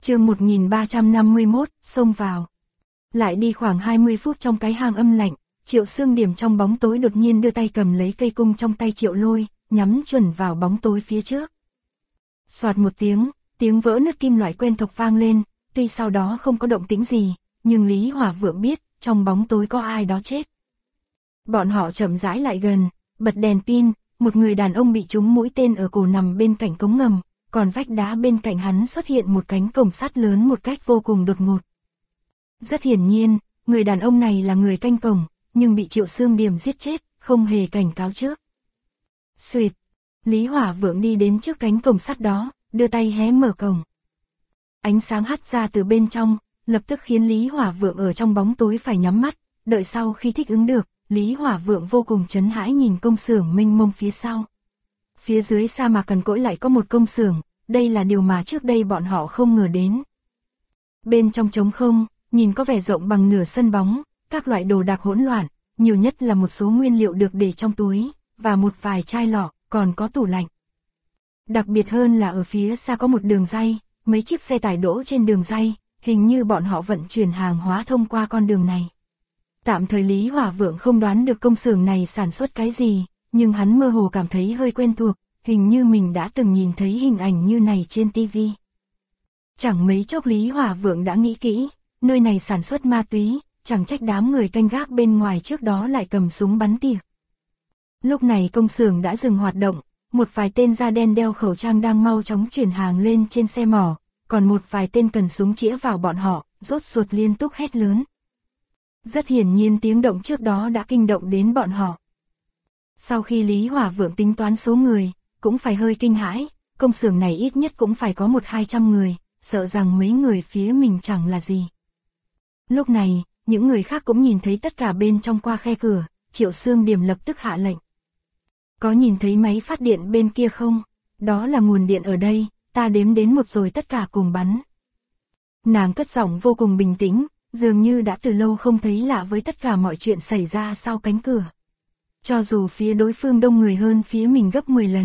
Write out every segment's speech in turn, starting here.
Chương 1351, xông vào. Lại đi khoảng 20 phút trong cái hang âm lạnh, Triệu Xương Điểm trong bóng tối đột nhiên đưa tay cầm lấy cây cung trong tay Triệu Lôi, nhắm chuẩn vào bóng tối phía trước. Soạt một tiếng vỡ nứt kim loại quen thuộc vang lên, tuy sau đó không có động tĩnh gì, nhưng Lý Hỏa Vượng biết, trong bóng tối có ai đó chết. Bọn họ chậm rãi lại gần, bật đèn pin, một người đàn ông bị trúng mũi tên ở cổ nằm bên cạnh cống ngầm, còn vách đá bên cạnh hắn xuất hiện một cánh cổng sắt lớn một cách vô cùng đột ngột. Rất hiển nhiên, người đàn ông này là người canh cổng, nhưng bị Triệu Xương Điểm giết chết, không hề cảnh cáo trước. Xuỵt, Lý Hỏa Vượng đi đến trước cánh cổng sắt đó, đưa tay hé mở cổng. Ánh sáng hắt ra từ bên trong, lập tức khiến Lý Hỏa Vượng ở trong bóng tối phải nhắm mắt, đợi sau khi thích ứng được, Lý Hỏa Vượng vô cùng chấn hãi nhìn công xưởng mênh mông phía sau. Phía dưới sa mạc cằn cỗi lại có một công xưởng, đây là điều mà trước đây bọn họ không ngờ đến. Bên trong trống không, nhìn có vẻ rộng bằng nửa sân bóng, các loại đồ đạc hỗn loạn, nhiều nhất là một số nguyên liệu được để trong túi, và một vài chai lọ, còn có tủ lạnh. Đặc biệt hơn là ở phía xa có một đường ray, mấy chiếc xe tải đỗ trên đường ray, hình như bọn họ vận chuyển hàng hóa thông qua con đường này. Tạm thời Lý Hỏa Vượng không đoán được công xưởng này sản xuất cái gì, nhưng hắn mơ hồ cảm thấy hơi quen thuộc, hình như mình đã từng nhìn thấy hình ảnh như này trên TV. Chẳng mấy chốc Lý Hỏa Vượng đã nghĩ kỹ, nơi này sản xuất ma túy, chẳng trách đám người canh gác bên ngoài trước đó lại cầm súng bắn tỉa. Lúc này công xưởng đã dừng hoạt động, một vài tên da đen đeo khẩu trang đang mau chóng chuyển hàng lên trên xe mỏ, còn một vài tên cần súng chĩa vào bọn họ, rốt ruột liên tục hét lớn. Rất hiển nhiên tiếng động trước đó đã kinh động đến bọn họ. Sau khi Lý Hỏa Vượng tính toán số người, cũng phải hơi kinh hãi, công xưởng này ít nhất cũng phải có 100-200 người, sợ rằng mấy người phía mình chẳng là gì. Lúc này, những người khác cũng nhìn thấy tất cả bên trong qua khe cửa, Triệu Xương Điểm lập tức hạ lệnh. Có nhìn thấy máy phát điện bên kia không? Đó là nguồn điện ở đây, ta đếm đến 1 rồi tất cả cùng bắn. Nàng cất giọng vô cùng bình tĩnh, dường như đã từ lâu không thấy lạ với tất cả mọi chuyện xảy ra sau cánh cửa. Cho dù phía đối phương đông người hơn phía mình gấp 10 lần.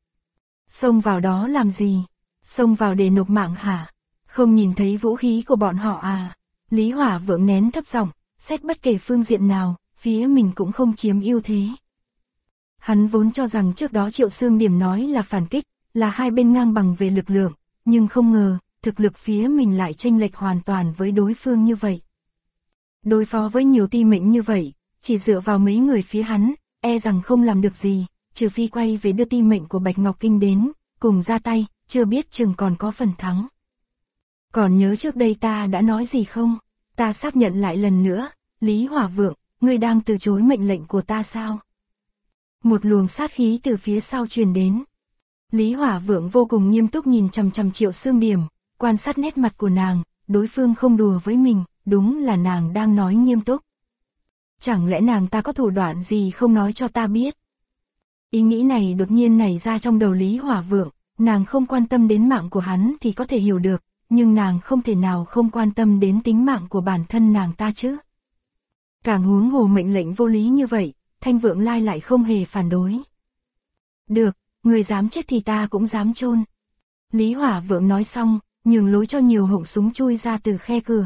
Xông vào đó làm gì? Xông vào để nộp mạng hả? Không nhìn thấy vũ khí của bọn họ à? Lý Hỏa Vượng nén thấp giọng, xét bất kể phương diện nào, phía mình cũng không chiếm ưu thế. Hắn vốn cho rằng trước đó Triệu Xương Điểm nói là phản kích, là hai bên ngang bằng về lực lượng, nhưng không ngờ, thực lực phía mình lại chênh lệch hoàn toàn với đối phương như vậy. Đối phó với nhiều ti mệnh như vậy, chỉ dựa vào mấy người phía hắn, e rằng không làm được gì, trừ phi quay về đưa ti mệnh của Bạch Ngọc Kinh đến, cùng ra tay, chưa biết chừng còn có phần thắng. Còn nhớ trước đây ta đã nói gì không? Ta xác nhận lại lần nữa, Lý Hỏa Vượng, ngươi đang từ chối mệnh lệnh của ta sao? Một luồng sát khí từ phía sau truyền đến. Lý Hỏa Vượng vô cùng nghiêm túc nhìn chằm chằm Triệu Xương Điểm, quan sát nét mặt của nàng, đối phương không đùa với mình, đúng là nàng đang nói nghiêm túc. Chẳng lẽ nàng ta có thủ đoạn gì không nói cho ta biết? Ý nghĩ này đột nhiên nảy ra trong đầu Lý Hỏa Vượng, nàng không quan tâm đến mạng của hắn thì có thể hiểu được, nhưng nàng không thể nào không quan tâm đến tính mạng của bản thân nàng ta chứ. Càng huống hồ mệnh lệnh vô lý như vậy, Thanh Vượng Lai lại không hề phản đối. Được, người dám chết thì ta cũng dám chôn. Lý Hỏa Vượng nói xong, nhường lối cho nhiều họng súng chui ra từ khe cửa.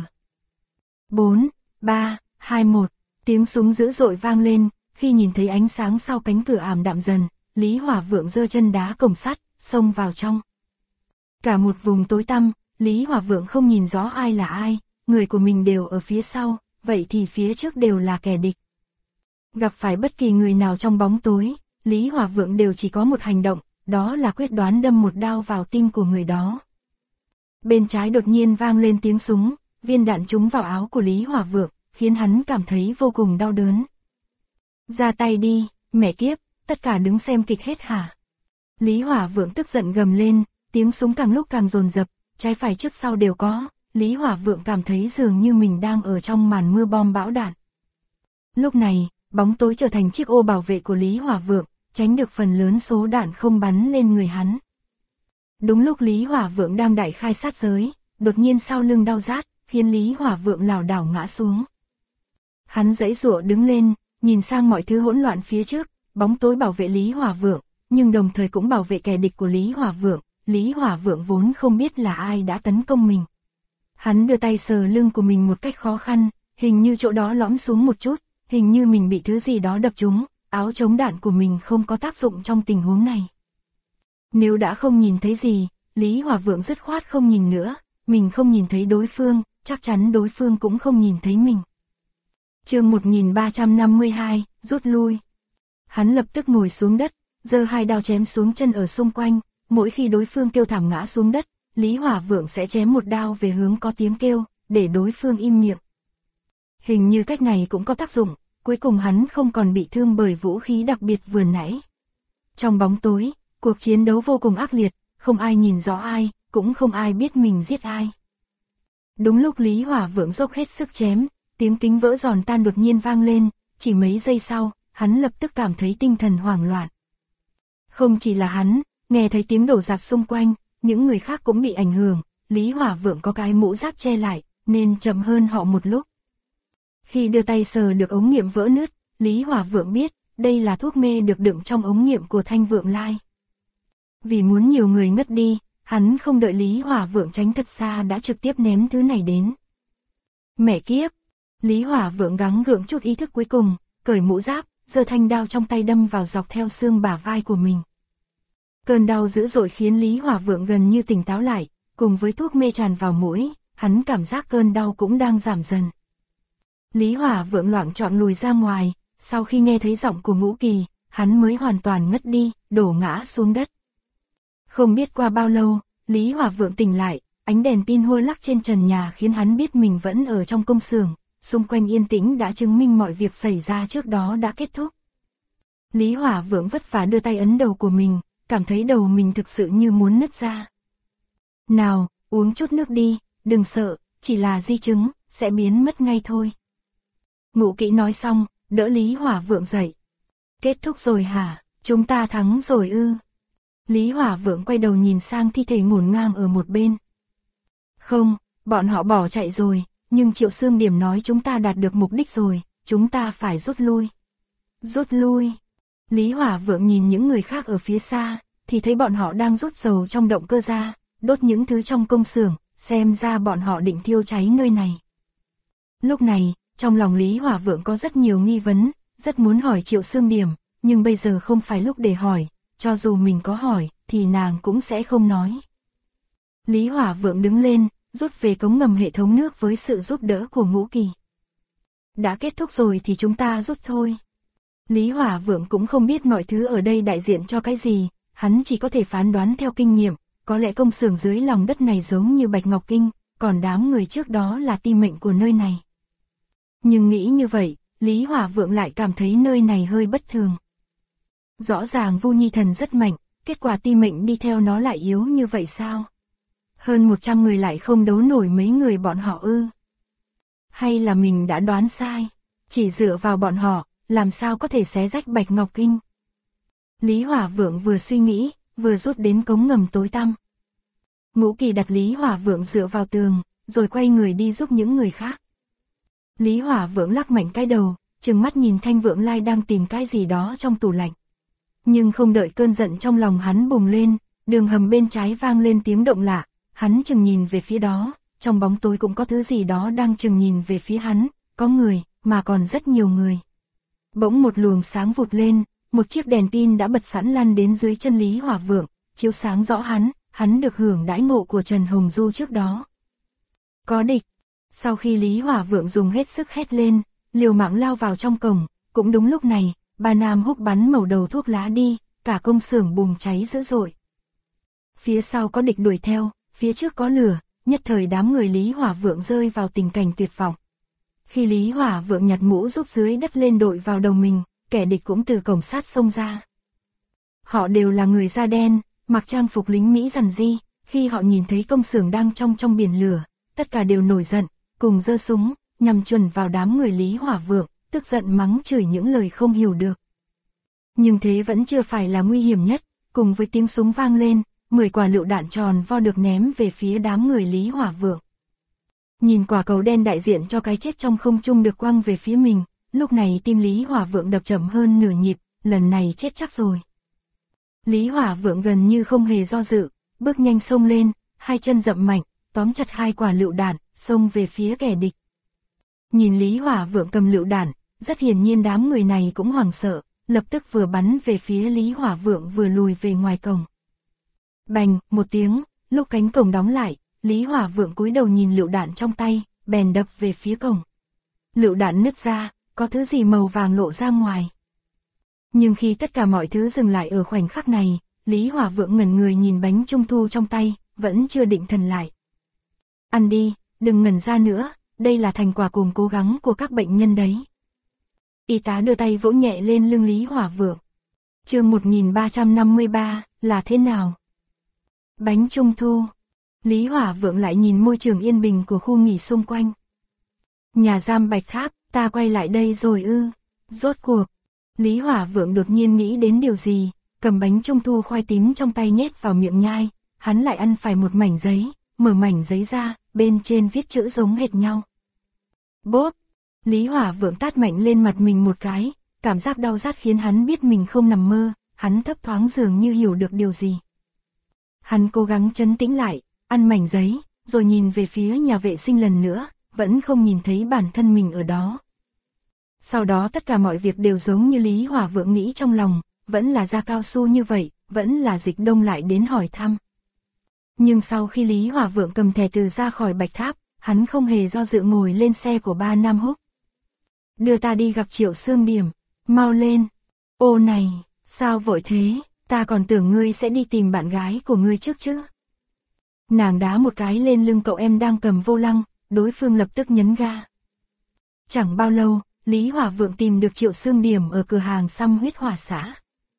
4, 3, 2, 1, tiếng súng dữ dội vang lên, khi nhìn thấy ánh sáng sau cánh cửa ảm đạm dần, Lý Hỏa Vượng giơ chân đá cổng sắt, xông vào trong. Cả một vùng tối tăm, Lý Hỏa Vượng không nhìn rõ ai là ai, người của mình đều ở phía sau, vậy thì phía trước đều là kẻ địch. Gặp phải bất kỳ người nào trong bóng tối, Lý Hỏa Vượng đều chỉ có một hành động, đó là quyết đoán đâm một đao vào tim của người đó. Bên trái đột nhiên vang lên tiếng súng, viên đạn trúng vào áo của Lý Hỏa Vượng, khiến hắn cảm thấy vô cùng đau đớn. Ra tay đi, mẹ kiếp, tất cả đứng xem kịch hết hả? Lý Hỏa Vượng tức giận gầm lên, tiếng súng càng lúc càng dồn dập, trái phải trước sau đều có, Lý Hỏa Vượng cảm thấy dường như mình đang ở trong màn mưa bom bão đạn. Lúc này, bóng tối trở thành chiếc ô bảo vệ của Lý Hỏa Vượng, tránh được phần lớn số đạn không bắn lên người hắn. Đúng lúc Lý Hỏa Vượng đang đại khai sát giới, đột nhiên sau lưng đau rát, khiến Lý Hỏa Vượng lảo đảo ngã xuống. Hắn giãy giụa đứng lên, nhìn sang mọi thứ hỗn loạn phía trước, bóng tối bảo vệ Lý Hỏa Vượng, nhưng đồng thời cũng bảo vệ kẻ địch của Lý Hỏa Vượng. Lý Hỏa Vượng vốn không biết là ai đã tấn công mình, Hắn đưa tay sờ lưng của mình một cách khó khăn, hình như chỗ đó lõm xuống một chút, hình như mình bị thứ gì đó đập trúng, áo chống đạn của mình không có tác dụng trong tình huống này. Nếu đã không nhìn thấy gì, Lý Hỏa Vượng dứt khoát không nhìn nữa, mình không nhìn thấy đối phương, chắc chắn đối phương cũng không nhìn thấy mình. Chương 1352, rút lui. Hắn lập tức ngồi xuống đất, giơ hai đao chém xuống chân ở xung quanh, mỗi khi đối phương kêu thảm ngã xuống đất, Lý Hỏa Vượng sẽ chém một đao về hướng có tiếng kêu, để đối phương im miệng. Hình như cách này cũng có tác dụng, cuối cùng hắn không còn bị thương bởi vũ khí đặc biệt vừa nãy. Trong bóng tối, cuộc chiến đấu vô cùng ác liệt, không ai nhìn rõ ai, cũng không ai biết mình giết ai. Đúng lúc Lý Hỏa Vượng dốc hết sức chém, tiếng kính vỡ giòn tan đột nhiên vang lên, chỉ mấy giây sau, hắn lập tức cảm thấy tinh thần hoảng loạn. Không chỉ là hắn, nghe thấy tiếng đổ rạp xung quanh, những người khác cũng bị ảnh hưởng, Lý Hỏa Vượng có cái mũ giáp che lại, nên chậm hơn họ một lúc. Khi đưa tay sờ được ống nghiệm vỡ nứt, Lý Hỏa Vượng biết, đây là thuốc mê được đựng trong ống nghiệm của Thanh Vượng Lai. Vì muốn nhiều người ngất đi, hắn không đợi Lý Hỏa Vượng tránh thật xa đã trực tiếp ném thứ này đến. Mẹ kiếp! Lý Hỏa Vượng gắng gượng chút ý thức cuối cùng, cởi mũ giáp, giơ thanh đao trong tay đâm vào dọc theo xương bả vai của mình. Cơn đau dữ dội khiến Lý Hỏa Vượng gần như tỉnh táo lại, cùng với thuốc mê tràn vào mũi, hắn cảm giác cơn đau cũng đang giảm dần. Lý Hỏa Vượng loạng choạng lùi ra ngoài, sau khi nghe thấy giọng của Ngũ Kỳ, hắn mới hoàn toàn ngất đi, đổ ngã xuống đất. Không biết qua bao lâu, Lý Hỏa Vượng tỉnh lại, ánh đèn pin hua lắc trên trần nhà khiến hắn biết mình vẫn ở trong công xưởng, xung quanh yên tĩnh đã chứng minh mọi việc xảy ra trước đó đã kết thúc. Lý Hỏa Vượng vất vả đưa tay ấn đầu của mình, cảm thấy đầu mình thực sự như muốn nứt ra. Nào, uống chút nước đi, đừng sợ, chỉ là di chứng, sẽ biến mất ngay thôi. Ngũ Kỵ nói xong, đỡ Lý Hỏa Vượng dậy. Kết thúc rồi hả, chúng ta thắng rồi ư? Lý Hỏa Vượng quay đầu nhìn sang thi thể ngổn ngang ở một bên. Không, bọn họ bỏ chạy rồi, nhưng Triệu Xương Điểm nói chúng ta đạt được mục đích rồi, chúng ta phải rút lui. Rút lui. Lý Hỏa Vượng nhìn những người khác ở phía xa, thì thấy bọn họ đang rút dầu trong động cơ ra, đốt những thứ trong công xưởng, xem ra bọn họ định thiêu cháy nơi này. Lúc này, trong lòng Lý Hỏa Vượng có rất nhiều nghi vấn, rất muốn hỏi Triệu Xương Điểm, nhưng bây giờ không phải lúc để hỏi, cho dù mình có hỏi, thì nàng cũng sẽ không nói. Lý Hỏa Vượng đứng lên, rút về cống ngầm hệ thống nước với sự giúp đỡ của Ngũ Kỳ. Đã kết thúc rồi thì chúng ta rút thôi. Lý Hỏa Vượng cũng không biết mọi thứ ở đây đại diện cho cái gì, hắn chỉ có thể phán đoán theo kinh nghiệm, có lẽ công xưởng dưới lòng đất này giống như Bạch Ngọc Kinh, còn đám người trước đó là ti mệnh của nơi này. Nhưng nghĩ như vậy, Lý Hỏa Vượng lại cảm thấy nơi này hơi bất thường. Rõ ràng Vu Nhi Thần rất mạnh, kết quả ti mệnh đi theo nó lại yếu như vậy sao? Hơn 100 người lại không đấu nổi mấy người bọn họ ư? Hay là mình đã đoán sai? Chỉ dựa vào bọn họ, làm sao có thể xé rách Bạch Ngọc Kinh? Lý Hỏa Vượng vừa suy nghĩ, vừa rút đến cống ngầm tối tăm. Ngũ Kỳ đặt Lý Hỏa Vượng dựa vào tường, rồi quay người đi giúp những người khác. Lý Hỏa Vượng lắc mạnh cái đầu, trừng mắt nhìn Thanh Vượng Lai đang tìm cái gì đó trong tủ lạnh. Nhưng không đợi cơn giận trong lòng hắn bùng lên, đường hầm bên trái vang lên tiếng động lạ, hắn chừng nhìn về phía đó, trong bóng tối cũng có thứ gì đó đang chừng nhìn về phía hắn, có người, mà còn rất nhiều người. Bỗng một luồng sáng vụt lên, một chiếc đèn pin đã bật sẵn lăn đến dưới chân Lý Hỏa Vượng, chiếu sáng rõ hắn được hưởng đãi ngộ của Trần Hồng Du trước đó. Có địch. Sau khi Lý Hỏa Vượng dùng hết sức hét lên, liều mạng lao vào trong cổng, cũng đúng lúc này, ba nam húc bắn mẩu đầu thuốc lá đi, cả công xưởng bùng cháy dữ dội. Phía sau có địch đuổi theo, phía trước có lửa, nhất thời đám người Lý Hỏa Vượng rơi vào tình cảnh tuyệt vọng. Khi Lý Hỏa Vượng nhặt mũ giúp dưới đất lên đội vào đầu mình, kẻ địch cũng từ cổng sát xông ra. Họ đều là người da đen, mặc trang phục lính Mỹ rằn ri, khi họ nhìn thấy công xưởng đang trong biển lửa, tất cả đều nổi giận, cùng giơ súng, nhằm chuẩn vào đám người Lý Hỏa Vượng, tức giận mắng chửi những lời không hiểu được. Nhưng thế vẫn chưa phải là nguy hiểm nhất, cùng với tiếng súng vang lên, 10 quả lựu đạn tròn vo được ném về phía đám người Lý Hỏa Vượng. Nhìn quả cầu đen đại diện cho cái chết trong không trung được quăng về phía mình, lúc này tim Lý Hỏa Vượng đập chậm hơn nửa nhịp, lần này chết chắc rồi. Lý Hỏa Vượng gần như không hề do dự, bước nhanh xông lên, hai chân dậm mạnh, tóm chặt 2 quả lựu đạn, xông về phía kẻ địch. Nhìn Lý Hỏa Vượng cầm lựu đạn, rất hiển nhiên đám người này cũng hoảng sợ, lập tức vừa bắn về phía Lý Hỏa Vượng vừa lùi về ngoài cổng. Bành, một tiếng, lúc cánh cổng đóng lại, Lý Hỏa Vượng cúi đầu nhìn lựu đạn trong tay, bèn đập về phía cổng. Lựu đạn nứt ra, có thứ gì màu vàng lộ ra ngoài. Nhưng khi tất cả mọi thứ dừng lại ở khoảnh khắc này, Lý Hỏa Vượng ngẩn người nhìn bánh trung thu trong tay, vẫn chưa định thần lại. Ăn đi, đừng ngẩn ra nữa, đây là thành quả cùng cố gắng của các bệnh nhân đấy. Y tá đưa tay vỗ nhẹ lên lưng Lý Hỏa Vượng. Chương 1353, là thế nào? Bánh trung thu. Lý Hỏa Vượng lại nhìn môi trường yên bình của khu nghỉ xung quanh. Nhà giam Bạch Tháp, ta quay lại đây rồi ư? Rốt cuộc. Lý Hỏa Vượng đột nhiên nghĩ đến điều gì, cầm bánh trung thu khoai tím trong tay nhét vào miệng nhai, hắn lại ăn phải một mảnh giấy, mở mảnh giấy ra, bên trên viết chữ giống hệt nhau. Bốp! Lý Hỏa Vượng tát mạnh lên mặt mình một cái, cảm giác đau rát khiến hắn biết mình không nằm mơ, hắn thấp thoáng dường như hiểu được điều gì. Hắn cố gắng trấn tĩnh lại, ăn mảnh giấy, rồi nhìn về phía nhà vệ sinh lần nữa, vẫn không nhìn thấy bản thân mình ở đó. Sau đó tất cả mọi việc đều giống như Lý Hỏa Vượng nghĩ trong lòng, vẫn là da cao su như vậy, vẫn là Dịch Đông lại đến hỏi thăm. Nhưng sau khi Lý Hỏa Vượng cầm thẻ từ ra khỏi Bạch Tháp, hắn không hề do dự ngồi lên xe của ba Nam Húc. Đưa ta đi gặp Triệu Xương Điểm, mau lên. Ô này, sao vội thế, ta còn tưởng ngươi sẽ đi tìm bạn gái của ngươi trước chứ. Nàng đá một cái lên lưng cậu em đang cầm vô lăng, đối phương lập tức nhấn ga. Chẳng bao lâu, Lý Hỏa Vượng tìm được Triệu Xương Điểm ở cửa hàng xăm huyết hỏa xã.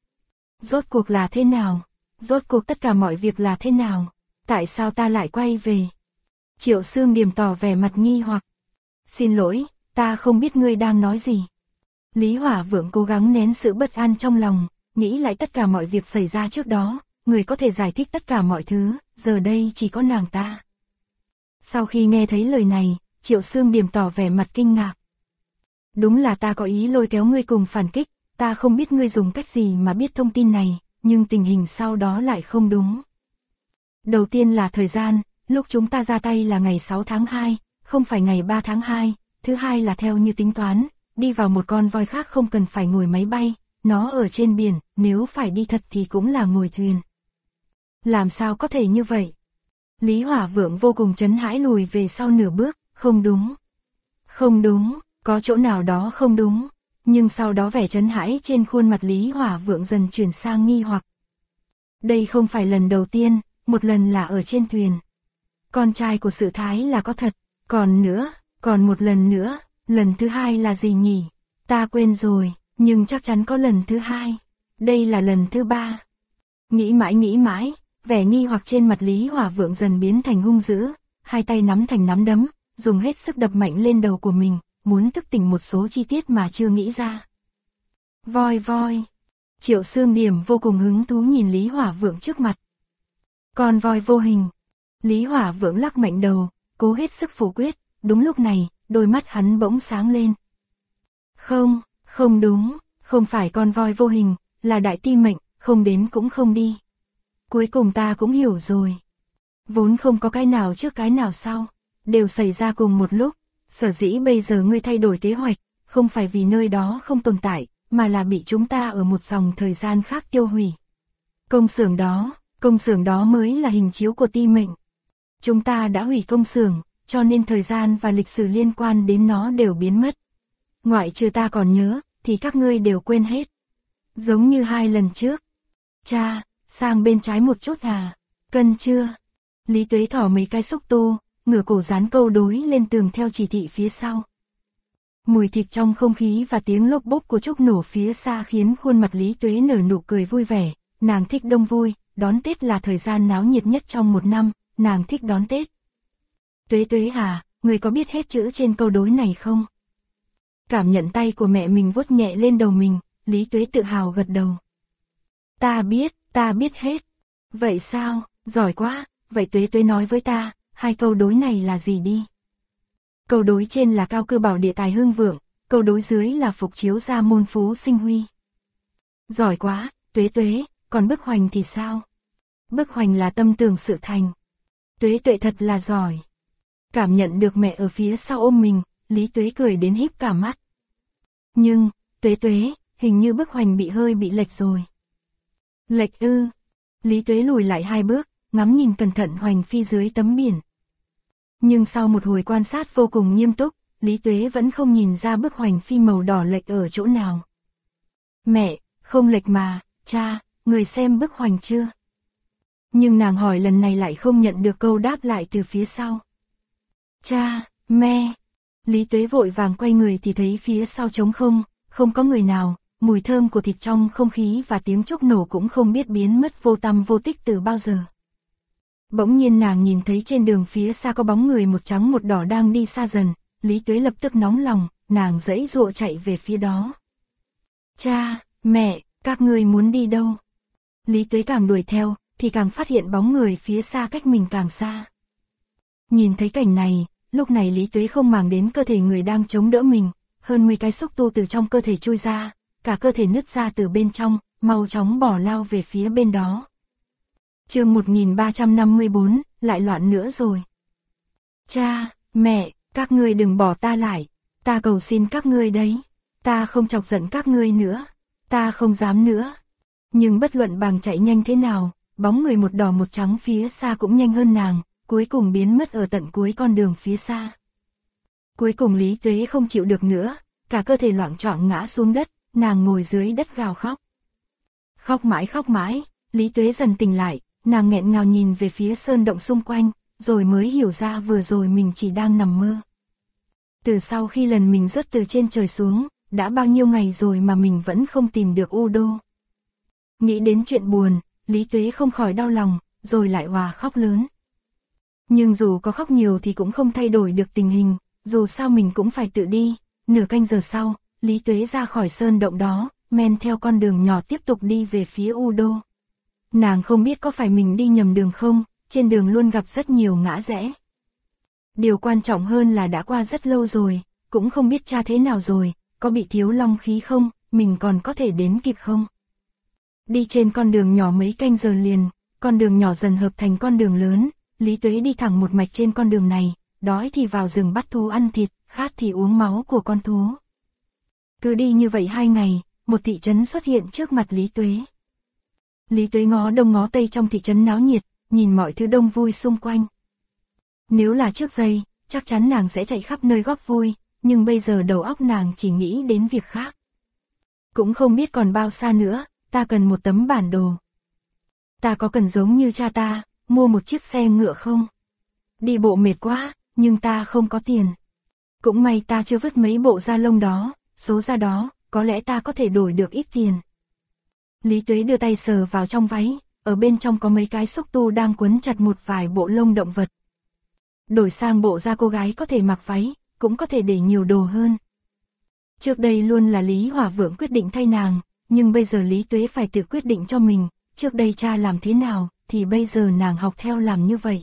Rốt cuộc là thế nào? Rốt cuộc tất cả mọi việc là thế nào? Tại sao ta lại quay về? Triệu Xương Điểm tỏ vẻ mặt nghi hoặc. Xin lỗi, ta không biết ngươi đang nói gì. Lý Hỏa Vượng cố gắng nén sự bất an trong lòng, nghĩ lại tất cả mọi việc xảy ra trước đó, người có thể giải thích tất cả mọi thứ, giờ đây chỉ có nàng ta. Sau khi nghe thấy lời này, Triệu Xương Điểm tỏ vẻ mặt kinh ngạc. Đúng là ta có ý lôi kéo ngươi cùng phản kích, ta không biết ngươi dùng cách gì mà biết thông tin này, nhưng tình hình sau đó lại không đúng. Đầu tiên là thời gian, lúc chúng ta ra tay là ngày 6 tháng 2, không phải ngày 3 tháng 2, thứ hai là theo như tính toán, đi vào một con voi khác không cần phải ngồi máy bay, nó ở trên biển, nếu phải đi thật thì cũng là ngồi thuyền. Làm sao có thể như vậy? Lý Hỏa Vượng vô cùng chấn hãi lùi về sau nửa bước, không đúng. Không đúng, có chỗ nào đó không đúng, nhưng sau đó vẻ chấn hãi trên khuôn mặt Lý Hỏa Vượng dần chuyển sang nghi hoặc. Đây không phải lần đầu tiên, một lần là ở trên thuyền. Con trai của Sự Thái là có thật, còn một lần nữa, lần thứ hai là gì nhỉ? Ta quên rồi, nhưng chắc chắn có lần thứ hai. Đây là lần thứ ba. Nghĩ mãi, vẻ nghi hoặc trên mặt Lý Hỏa Vượng dần biến thành hung dữ, hai tay nắm thành nắm đấm, dùng hết sức đập mạnh lên đầu của mình, muốn thức tỉnh một số chi tiết mà chưa nghĩ ra. Voi. Triệu Xương Điểm vô cùng hứng thú nhìn Lý Hỏa Vượng trước mặt. Con voi vô hình. Lý Hỏa Vượng lắc mạnh đầu, cố hết sức phủ quyết, đúng lúc này, đôi mắt hắn bỗng sáng lên. Không đúng, không phải con voi vô hình, là đại ti mệnh, không đến cũng không đi. Cuối cùng ta cũng hiểu rồi. Vốn không có cái nào trước cái nào sau, đều xảy ra cùng một lúc, sở dĩ bây giờ ngươi thay đổi kế hoạch, không phải vì nơi đó không tồn tại, mà là bị chúng ta ở một dòng thời gian khác tiêu hủy. Công xưởng đó mới là hình chiếu của ti mệnh. Chúng ta đã hủy công xưởng, cho nên thời gian và lịch sử liên quan đến nó đều biến mất. Ngoại trừ ta còn nhớ, thì các ngươi đều quên hết. Giống như 2 lần trước. Cha, sang bên trái một chút à? Cân chưa? Lý Tuế thỏ mấy cái xúc tu, ngửa cổ dán câu đối lên tường theo chỉ thị phía sau. Mùi thịt trong không khí và tiếng lốp bốp của trúc nổ phía xa khiến khuôn mặt Lý Tuế nở nụ cười vui vẻ. Nàng thích đông vui, đón Tết là thời gian náo nhiệt nhất trong một năm, nàng thích đón Tết. Tuế à, người có biết hết chữ trên câu đối này không? Cảm nhận tay của mẹ mình vuốt nhẹ lên đầu mình, Lý Tuế tự hào gật đầu. Ta biết hết. Vậy sao, giỏi quá, vậy Tuế nói với ta, 2 câu đối này là gì đi? Câu đối trên là cao cư bảo địa tài hưng vượng, câu đối dưới là phục chiếu gia môn phú sinh huy. Giỏi quá, Tuế, còn bức hoành thì sao? Bức hoành là tâm tưởng sự thành. Tuế Tuệ thật là giỏi. Cảm nhận được mẹ ở phía sau ôm mình, Lý Tuế cười đến híp cả mắt. Nhưng, Tuế Tuế, hình như bức hoành bị lệch rồi. Lệch ư? Lý Tuế lùi lại 2 bước, ngắm nhìn cẩn thận hoành phi dưới tấm biển. Nhưng sau một hồi quan sát vô cùng nghiêm túc, Lý Tuế vẫn không nhìn ra bức hoành phi màu đỏ lệch ở chỗ nào. Mẹ, không lệch mà, cha, người xem bức hoành chưa? Nhưng nàng hỏi lần này lại không nhận được câu đáp lại từ phía sau. Cha, mẹ. Lý Tuế vội vàng quay người thì thấy phía sau trống không, không có người nào, mùi thơm của thịt trong không khí và tiếng chốc nổ cũng không biết biến mất vô tăm vô tích từ bao giờ. Bỗng nhiên nàng nhìn thấy trên đường phía xa có bóng người một trắng một đỏ đang đi xa dần, Lý Tuế lập tức nóng lòng, nàng giãy giụa chạy về phía đó. Cha, mẹ, các ngươi muốn đi đâu? Lý Tuế càng đuổi theo, thì càng phát hiện bóng người phía xa cách mình càng xa. Nhìn thấy cảnh này, lúc này Lý Tuế không màng đến cơ thể người đang chống đỡ mình, hơn 10 cái xúc tu từ trong cơ thể chui ra, cả cơ thể nứt ra từ bên trong, mau chóng bỏ lao về phía bên đó. Chương 1354, lại loạn nữa rồi. Cha, mẹ, các ngươi đừng bỏ ta lại, ta cầu xin các ngươi đấy, ta không chọc giận các ngươi nữa, ta không dám nữa. Nhưng bất luận nàng chạy nhanh thế nào, bóng người một đỏ một trắng phía xa cũng nhanh hơn nàng, cuối cùng biến mất ở tận cuối con đường phía xa. Cuối cùng Lý Tuế không chịu được nữa, cả cơ thể loạng choạng ngã xuống đất, nàng ngồi dưới đất gào khóc. Khóc mãi, Lý Tuế dần tỉnh lại, nàng nghẹn ngào nhìn về phía sơn động xung quanh, rồi mới hiểu ra vừa rồi mình chỉ đang nằm mơ. Từ sau khi lần mình rớt từ trên trời xuống, đã bao nhiêu ngày rồi mà mình vẫn không tìm được Udo. Nghĩ đến chuyện buồn, Lý Tuế không khỏi đau lòng, rồi lại òa khóc lớn. Nhưng dù có khóc nhiều thì cũng không thay đổi được tình hình, dù sao mình cũng phải tự đi. Nửa canh giờ sau, Lý Tuế ra khỏi sơn động đó, men theo con đường nhỏ tiếp tục đi về phía Udo. Nàng không biết có phải mình đi nhầm đường không, trên đường luôn gặp rất nhiều ngã rẽ. Điều quan trọng hơn là đã qua rất lâu rồi, cũng không biết cha thế nào rồi, có bị thiếu long khí không, mình còn có thể đến kịp không. Đi trên con đường nhỏ mấy canh giờ liền, con đường nhỏ dần hợp thành con đường lớn, Lý Tuế đi thẳng một mạch trên con đường này, đói thì vào rừng bắt thú ăn thịt, khát thì uống máu của con thú. Cứ đi như vậy 2 ngày, một thị trấn xuất hiện trước mặt Lý Tuế. Lý Tuế ngó đông ngó tây trong thị trấn náo nhiệt, nhìn mọi thứ đông vui xung quanh. Nếu là trước đây, chắc chắn nàng sẽ chạy khắp nơi góp vui, nhưng bây giờ đầu óc nàng chỉ nghĩ đến việc khác. Cũng không biết còn bao xa nữa, ta cần một tấm bản đồ. Ta có cần giống như cha ta, mua một chiếc xe ngựa không? Đi bộ mệt quá, nhưng ta không có tiền. Cũng may ta chưa vứt mấy bộ da lông đó, số da đó, có lẽ ta có thể đổi được ít tiền. Lý Tuế đưa tay sờ vào trong váy, ở bên trong có mấy cái xúc tu đang quấn chặt một vài bộ lông động vật. Đổi sang bộ da cô gái có thể mặc váy, cũng có thể để nhiều đồ hơn. Trước đây luôn là Lý Hỏa Vượng quyết định thay nàng, nhưng bây giờ Lý Tuế phải tự quyết định cho mình, trước đây cha làm thế nào, thì bây giờ nàng học theo làm như vậy.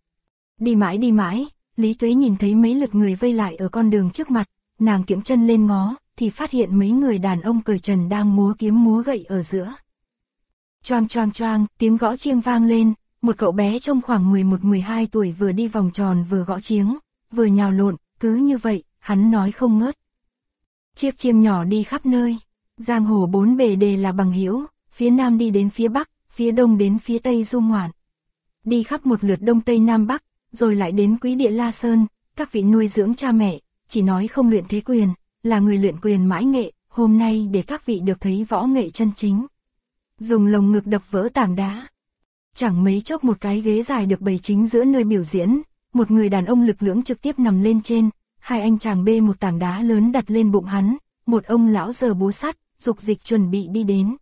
Đi mãi, Lý Tuế nhìn thấy mấy lượt người vây lại ở con đường trước mặt, nàng kiễng chân lên ngó, thì phát hiện mấy người đàn ông cởi trần đang múa kiếm múa gậy ở giữa. Choang choang choang, tiếng gõ chiêng vang lên, một cậu bé trông khoảng 11-12 tuổi vừa đi vòng tròn vừa gõ chiêng, vừa nhào lộn, cứ như vậy, hắn nói không ngớt. Chiếc chiêng nhỏ đi khắp nơi, giang hồ bốn bề đều là bằng hữu, phía nam đi đến phía bắc, phía đông đến phía tây du ngoạn. Đi khắp một lượt đông tây nam bắc, rồi lại đến Quý Địa La Sơn, các vị nuôi dưỡng cha mẹ, chỉ nói không luyện thế quyền, là người luyện quyền mãi nghệ, hôm nay để các vị được thấy võ nghệ chân chính. Dùng lồng ngực đập vỡ tảng đá. Chẳng mấy chốc một cái ghế dài được bày chính giữa nơi biểu diễn, một người đàn ông lực lưỡng trực tiếp nằm lên trên, hai anh chàng bê một tảng đá lớn đặt lên bụng hắn, một ông lão giơ búa sắt, dục dịch chuẩn bị đi đến.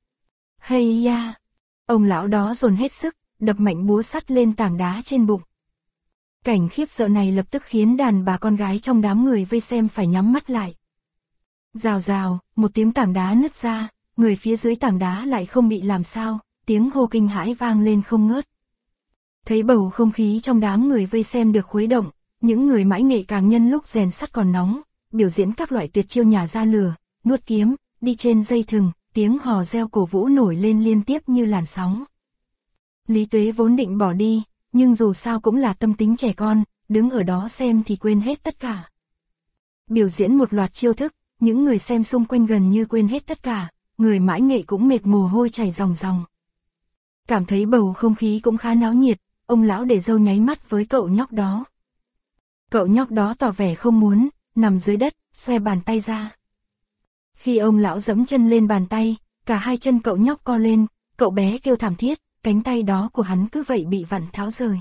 Hay ya! Ông lão đó dồn hết sức, đập mạnh búa sắt lên tảng đá trên bụng. Cảnh khiếp sợ này lập tức khiến đàn bà con gái trong đám người vây xem phải nhắm mắt lại. Rào rào, một tiếng tảng đá nứt ra, người phía dưới tảng đá lại không bị làm sao, tiếng hô kinh hãi vang lên không ngớt. Thấy bầu không khí trong đám người vây xem được khuấy động, những người mãi nghệ càng nhân lúc rèn sắt còn nóng, biểu diễn các loại tuyệt chiêu nhả ra lửa, nuốt kiếm, đi trên dây thừng, tiếng hò reo cổ vũ nổi lên liên tiếp như làn sóng. Lý Tuế vốn định bỏ đi, nhưng dù sao cũng là tâm tính trẻ con, đứng ở đó xem thì quên hết tất cả. Biểu diễn một loạt chiêu thức, những người xem xung quanh gần như quên hết tất cả, người mãi nghệ cũng mệt mồ hôi chảy ròng ròng. Cảm thấy bầu không khí cũng khá náo nhiệt, ông lão để râu nháy mắt với cậu nhóc đó. Cậu nhóc đó tỏ vẻ không muốn, nằm dưới đất, xoe bàn tay ra. Khi ông lão giẫm chân lên bàn tay, cả hai chân cậu nhóc co lên, cậu bé kêu thảm thiết, cánh tay đó của hắn cứ vậy bị vặn tháo rời.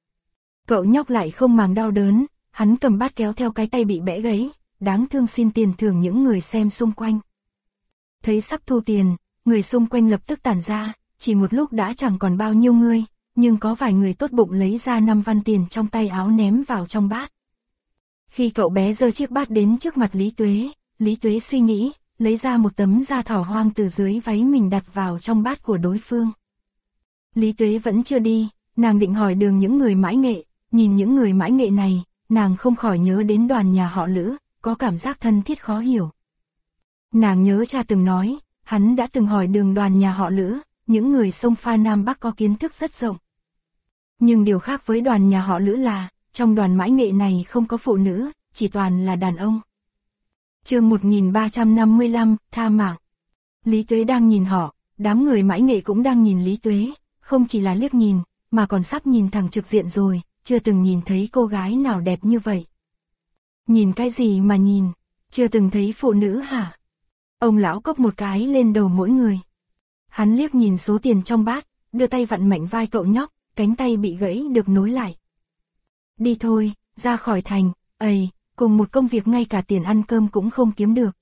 Cậu nhóc lại không màng đau đớn, hắn cầm bát kéo theo cái tay bị bẽ gãy, đáng thương xin tiền thưởng những người xem xung quanh. Thấy sắp thu tiền, người xung quanh lập tức tản ra, chỉ một lúc đã chẳng còn bao nhiêu người, nhưng có vài người tốt bụng lấy ra 5 văn tiền trong tay áo ném vào trong bát. Khi cậu bé giơ chiếc bát đến trước mặt Lý Tuế suy nghĩ, lấy ra một tấm da thỏ hoang từ dưới váy mình đặt vào trong bát của đối phương. Lý Tuế vẫn chưa đi, nàng định hỏi đường những người mãi nghệ, nhìn những người mãi nghệ này, nàng không khỏi nhớ đến đoàn nhà họ Lữ, có cảm giác thân thiết khó hiểu. Nàng nhớ cha từng nói, hắn đã từng hỏi đường đoàn nhà họ Lữ, những người sông pha Nam Bắc có kiến thức rất rộng. Nhưng điều khác với đoàn nhà họ Lữ là, trong đoàn mãi nghệ này không có phụ nữ, chỉ toàn là đàn ông. Chương 1355, tha mạng. Lý Tuế đang nhìn họ, đám người mãi nghệ cũng đang nhìn Lý Tuế, không chỉ là liếc nhìn, mà còn sắp nhìn thẳng trực diện rồi, chưa từng nhìn thấy cô gái nào đẹp như vậy. Nhìn cái gì mà nhìn, chưa từng thấy phụ nữ hả? Ông lão cốc một cái lên đầu mỗi người. Hắn liếc nhìn số tiền trong bát, đưa tay vặn mạnh vai cậu nhóc, cánh tay bị gãy được nối lại. Đi thôi, ra khỏi thành, cùng một công việc ngay cả tiền ăn cơm cũng không kiếm được.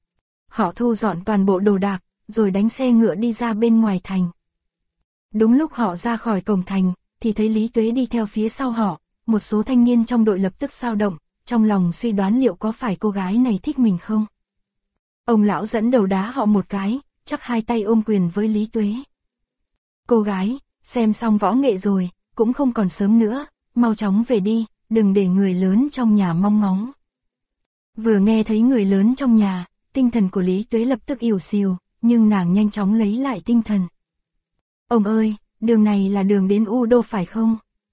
Họ thu dọn toàn bộ đồ đạc, rồi đánh xe ngựa đi ra bên ngoài thành. Đúng lúc họ ra khỏi cổng thành, thì thấy Lý Tuế đi theo phía sau họ, một số thanh niên trong đội lập tức xao động, trong lòng suy đoán liệu có phải cô gái này thích mình không. Ông lão dẫn đầu đá họ một cái, chắp hai tay ôm quyền với Lý Tuế. Cô gái, xem xong võ nghệ rồi, cũng không còn sớm nữa, mau chóng về đi, đừng để người lớn trong nhà mong ngóng. Vừa nghe thấy người lớn trong nhà, tinh thần của Lý Tuế lập tức ỉu xìu, nhưng nàng nhanh chóng lấy lại tinh thần. Ông ơi, đường này là đường đến U Đô phải không?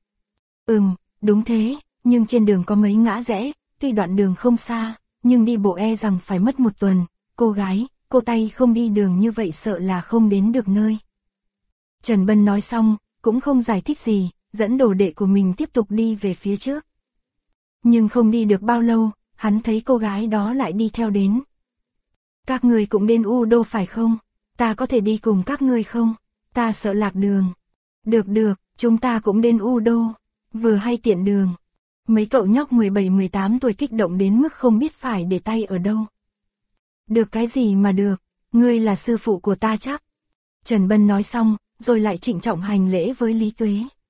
Đúng thế, nhưng trên đường có mấy ngã rẽ, tuy đoạn đường không xa, nhưng đi bộ e rằng phải mất 1 tuần. Cô gái, cô tay không đi đường như vậy sợ là không đến được nơi. Trần Bân nói xong, cũng không giải thích gì, dẫn đồ đệ của mình tiếp tục đi về phía trước. Nhưng không đi được bao lâu, hắn thấy cô gái đó lại đi theo đến. Các người cũng đến U Đô phải không? Ta có thể đi cùng các ngươi không? Ta sợ lạc đường. Được, chúng ta cũng đến U Đô, vừa hay tiện đường. Mấy cậu nhóc 17-18 tuổi kích động đến mức không biết phải để tay ở đâu. Được cái gì mà được, ngươi là sư phụ của ta chắc. Trần Bân nói xong, rồi lại trịnh trọng hành lễ với Lý Tuế.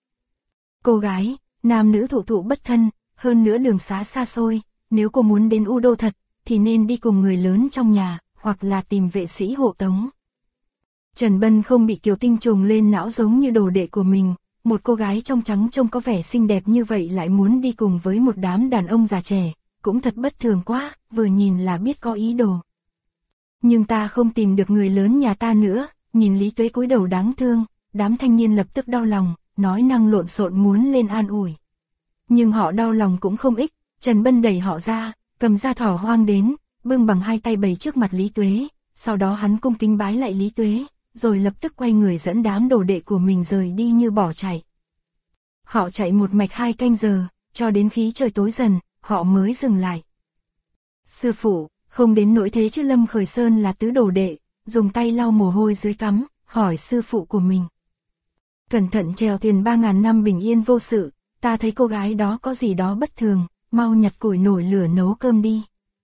Cô gái, nam nữ thụ thụ bất thân, hơn nữa đường xá xa xôi, nếu cô muốn đến U Đô thật, thì nên đi cùng người lớn trong nhà, hoặc là tìm vệ sĩ hộ tống. Trần Bân không bị Kiều Tinh trùng lên não giống như đồ đệ của mình, một cô gái trong trắng trông có vẻ xinh đẹp như vậy lại muốn đi cùng với một đám đàn ông già trẻ, cũng thật bất thường quá, vừa nhìn là biết có ý đồ. Nhưng ta không tìm được người lớn nhà ta nữa, nhìn Lý Tuế cúi đầu đáng thương, đám thanh niên lập tức đau lòng, nói năng lộn xộn muốn lên an ủi. Nhưng họ đau lòng cũng không ích, Trần Bân đẩy họ ra, cầm da thỏ hoang đến, bưng bằng hai tay bày trước mặt Lý Tuế, sau đó hắn cung kính bái lại Lý Tuế, rồi lập tức quay người dẫn đám đồ đệ của mình rời đi như bỏ chạy. Họ chạy một mạch 2 canh giờ, cho đến khi trời tối dần, họ mới dừng lại. Sư phụ, không đến nỗi thế chứ. Lâm Khởi Sơn là tứ đồ đệ, dùng tay lau mồ hôi dưới cắm, hỏi sư phụ của mình. Cẩn thận chèo thuyền 3000 năm bình yên vô sự, ta thấy cô gái đó có gì đó bất thường, mau nhặt củi nổi lửa nấu cơm đi.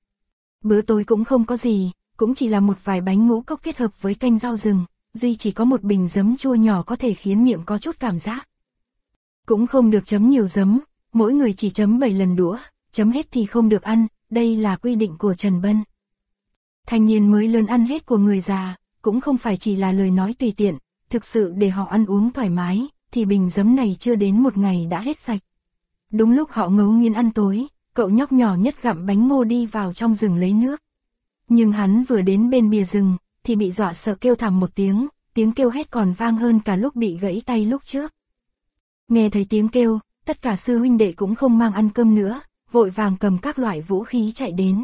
Bữa tối cũng không có gì, cũng chỉ là một vài bánh ngũ cốc kết hợp với canh rau rừng, duy chỉ có một bình giấm chua nhỏ có thể khiến miệng có chút cảm giác. Cũng không được chấm nhiều giấm, mỗi người chỉ chấm 7 lần đũa, chấm hết thì không được ăn, đây là quy định của Trần Bân. Thanh niên mới lớn ăn hết của người già, cũng không phải chỉ là lời nói tùy tiện, thực sự để họ ăn uống thoải mái, thì bình giấm này chưa đến một ngày đã hết sạch. Đúng lúc họ ngấu nghiến ăn tối, cậu nhóc nhỏ nhất gặm bánh ngô đi vào trong rừng lấy nước. Nhưng hắn vừa đến bên bìa rừng, thì bị dọa sợ kêu thảm một tiếng, tiếng kêu hét còn vang hơn cả lúc bị gãy tay lúc trước. Nghe thấy tiếng kêu, tất cả sư huynh đệ cũng không mang ăn cơm nữa, vội vàng cầm các loại vũ khí chạy đến.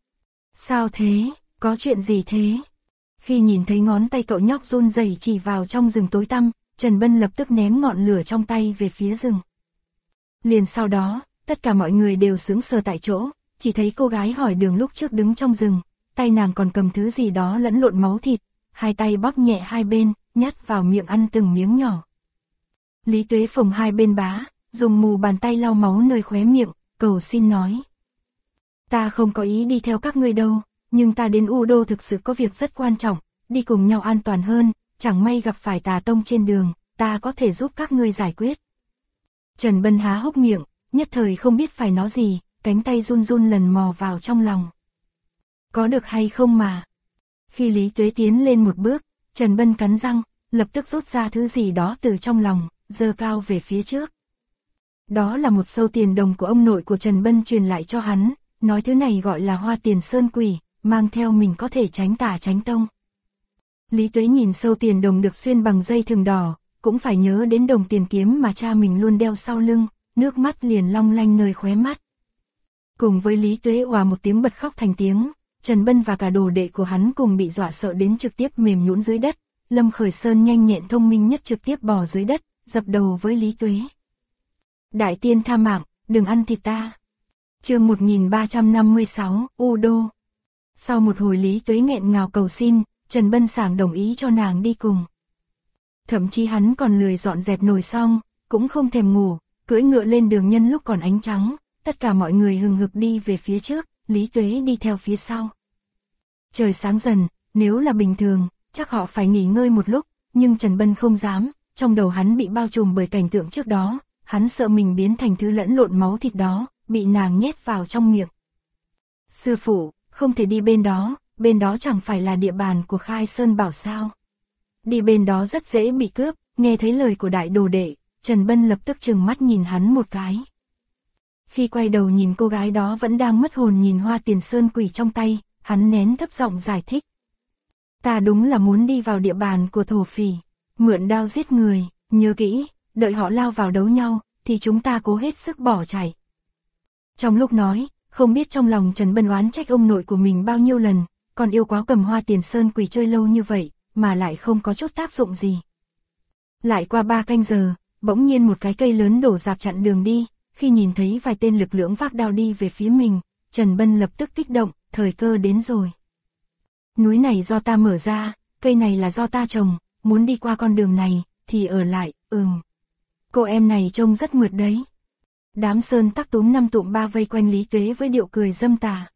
Sao thế, có chuyện gì thế? Khi nhìn thấy ngón tay cậu nhóc run rẩy chỉ vào trong rừng tối tăm, Trần Bân lập tức ném ngọn lửa trong tay về phía rừng. Liền sau đó, tất cả mọi người đều sững sờ tại chỗ, chỉ thấy cô gái hỏi đường lúc trước đứng trong rừng, tay nàng còn cầm thứ gì đó lẫn lộn máu thịt, hai tay bóp nhẹ hai bên, nhét vào miệng ăn từng miếng nhỏ. Lý Tuế phồng hai bên bá, dùng mù bàn tay lau máu nơi khóe miệng, cầu xin nói. Ta không có ý đi theo các ngươi đâu, nhưng ta đến U Đô thực sự có việc rất quan trọng, đi cùng nhau an toàn hơn, chẳng may gặp phải tà tông trên đường, ta có thể giúp các ngươi giải quyết. Trần Bân há hốc miệng, nhất thời không biết phải nói gì, cánh tay run run lần mò vào trong lòng. Có được hay không mà? Khi Lý Tuế tiến lên một bước, Trần Bân cắn răng, lập tức rút ra thứ gì đó từ trong lòng, giơ cao về phía trước. Đó là một sâu tiền đồng của ông nội của Trần Bân truyền lại cho hắn, nói thứ này gọi là hoa tiền sơn quỷ, mang theo mình có thể tránh tà tránh tông. Lý Tuế nhìn sâu tiền đồng được xuyên bằng dây thừng đỏ, cũng phải nhớ đến đồng tiền kiếm mà cha mình luôn đeo sau lưng, nước mắt liền long lanh nơi khóe mắt. Cùng với Lý Tuế òa một tiếng bật khóc thành tiếng, Trần Bân và cả đồ đệ của hắn cùng bị dọa sợ đến trực tiếp mềm nhũn dưới đất, Lâm Khởi Sơn nhanh nhẹn thông minh nhất trực tiếp bò dưới đất, dập đầu với Lý Tuế. Đại tiên tha mạng, đừng ăn thịt ta. Chương 1356, U Đô. Sau một hồi Lý Tuế nghẹn ngào cầu xin, Trần Bân sảng đồng ý cho nàng đi cùng. Thậm chí hắn còn lười dọn dẹp nồi xong, cũng không thèm ngủ, cưỡi ngựa lên đường nhân lúc còn ánh trắng, tất cả mọi người hừng hực đi về phía trước, Lý Tuế đi theo phía sau. Trời sáng dần, nếu là bình thường, chắc họ phải nghỉ ngơi một lúc, nhưng Trần Bân không dám, trong đầu hắn bị bao trùm bởi cảnh tượng trước đó, hắn sợ mình biến thành thứ lẫn lộn máu thịt đó, bị nàng nhét vào trong miệng. Sư phụ, không thể đi bên đó chẳng phải là địa bàn của Khai Sơn Bảo sao. Đi bên đó rất dễ bị cướp, nghe thấy lời của đại đồ đệ, Trần Bân lập tức trừng mắt nhìn hắn một cái. Khi quay đầu nhìn cô gái đó vẫn đang mất hồn nhìn hoa tiền sơn quỷ trong tay, hắn nén thấp giọng giải thích. Ta đúng là muốn đi vào địa bàn của thổ phỉ, mượn đao giết người, nhớ kỹ, đợi họ lao vào đấu nhau, thì chúng ta cố hết sức bỏ chạy. Trong lúc nói, không biết trong lòng Trần Bân oán trách ông nội của mình bao nhiêu lần, còn yêu quá cầm hoa tiền sơn quỷ chơi lâu như vậy, mà lại không có chút tác dụng gì. Lại qua 3 canh giờ, bỗng nhiên một cái cây lớn đổ rạp chặn đường đi, khi nhìn thấy vài tên lực lưỡng vác đao đi về phía mình, Trần Bân lập tức kích động, thời cơ đến rồi. Núi này do ta mở ra, cây này là do ta trồng, muốn đi qua con đường này, thì ở lại, Cô em này trông rất mượt đấy. Đám sơn tắc túm năm tụm ba vây quanh Lý Tuế với điệu cười dâm tà.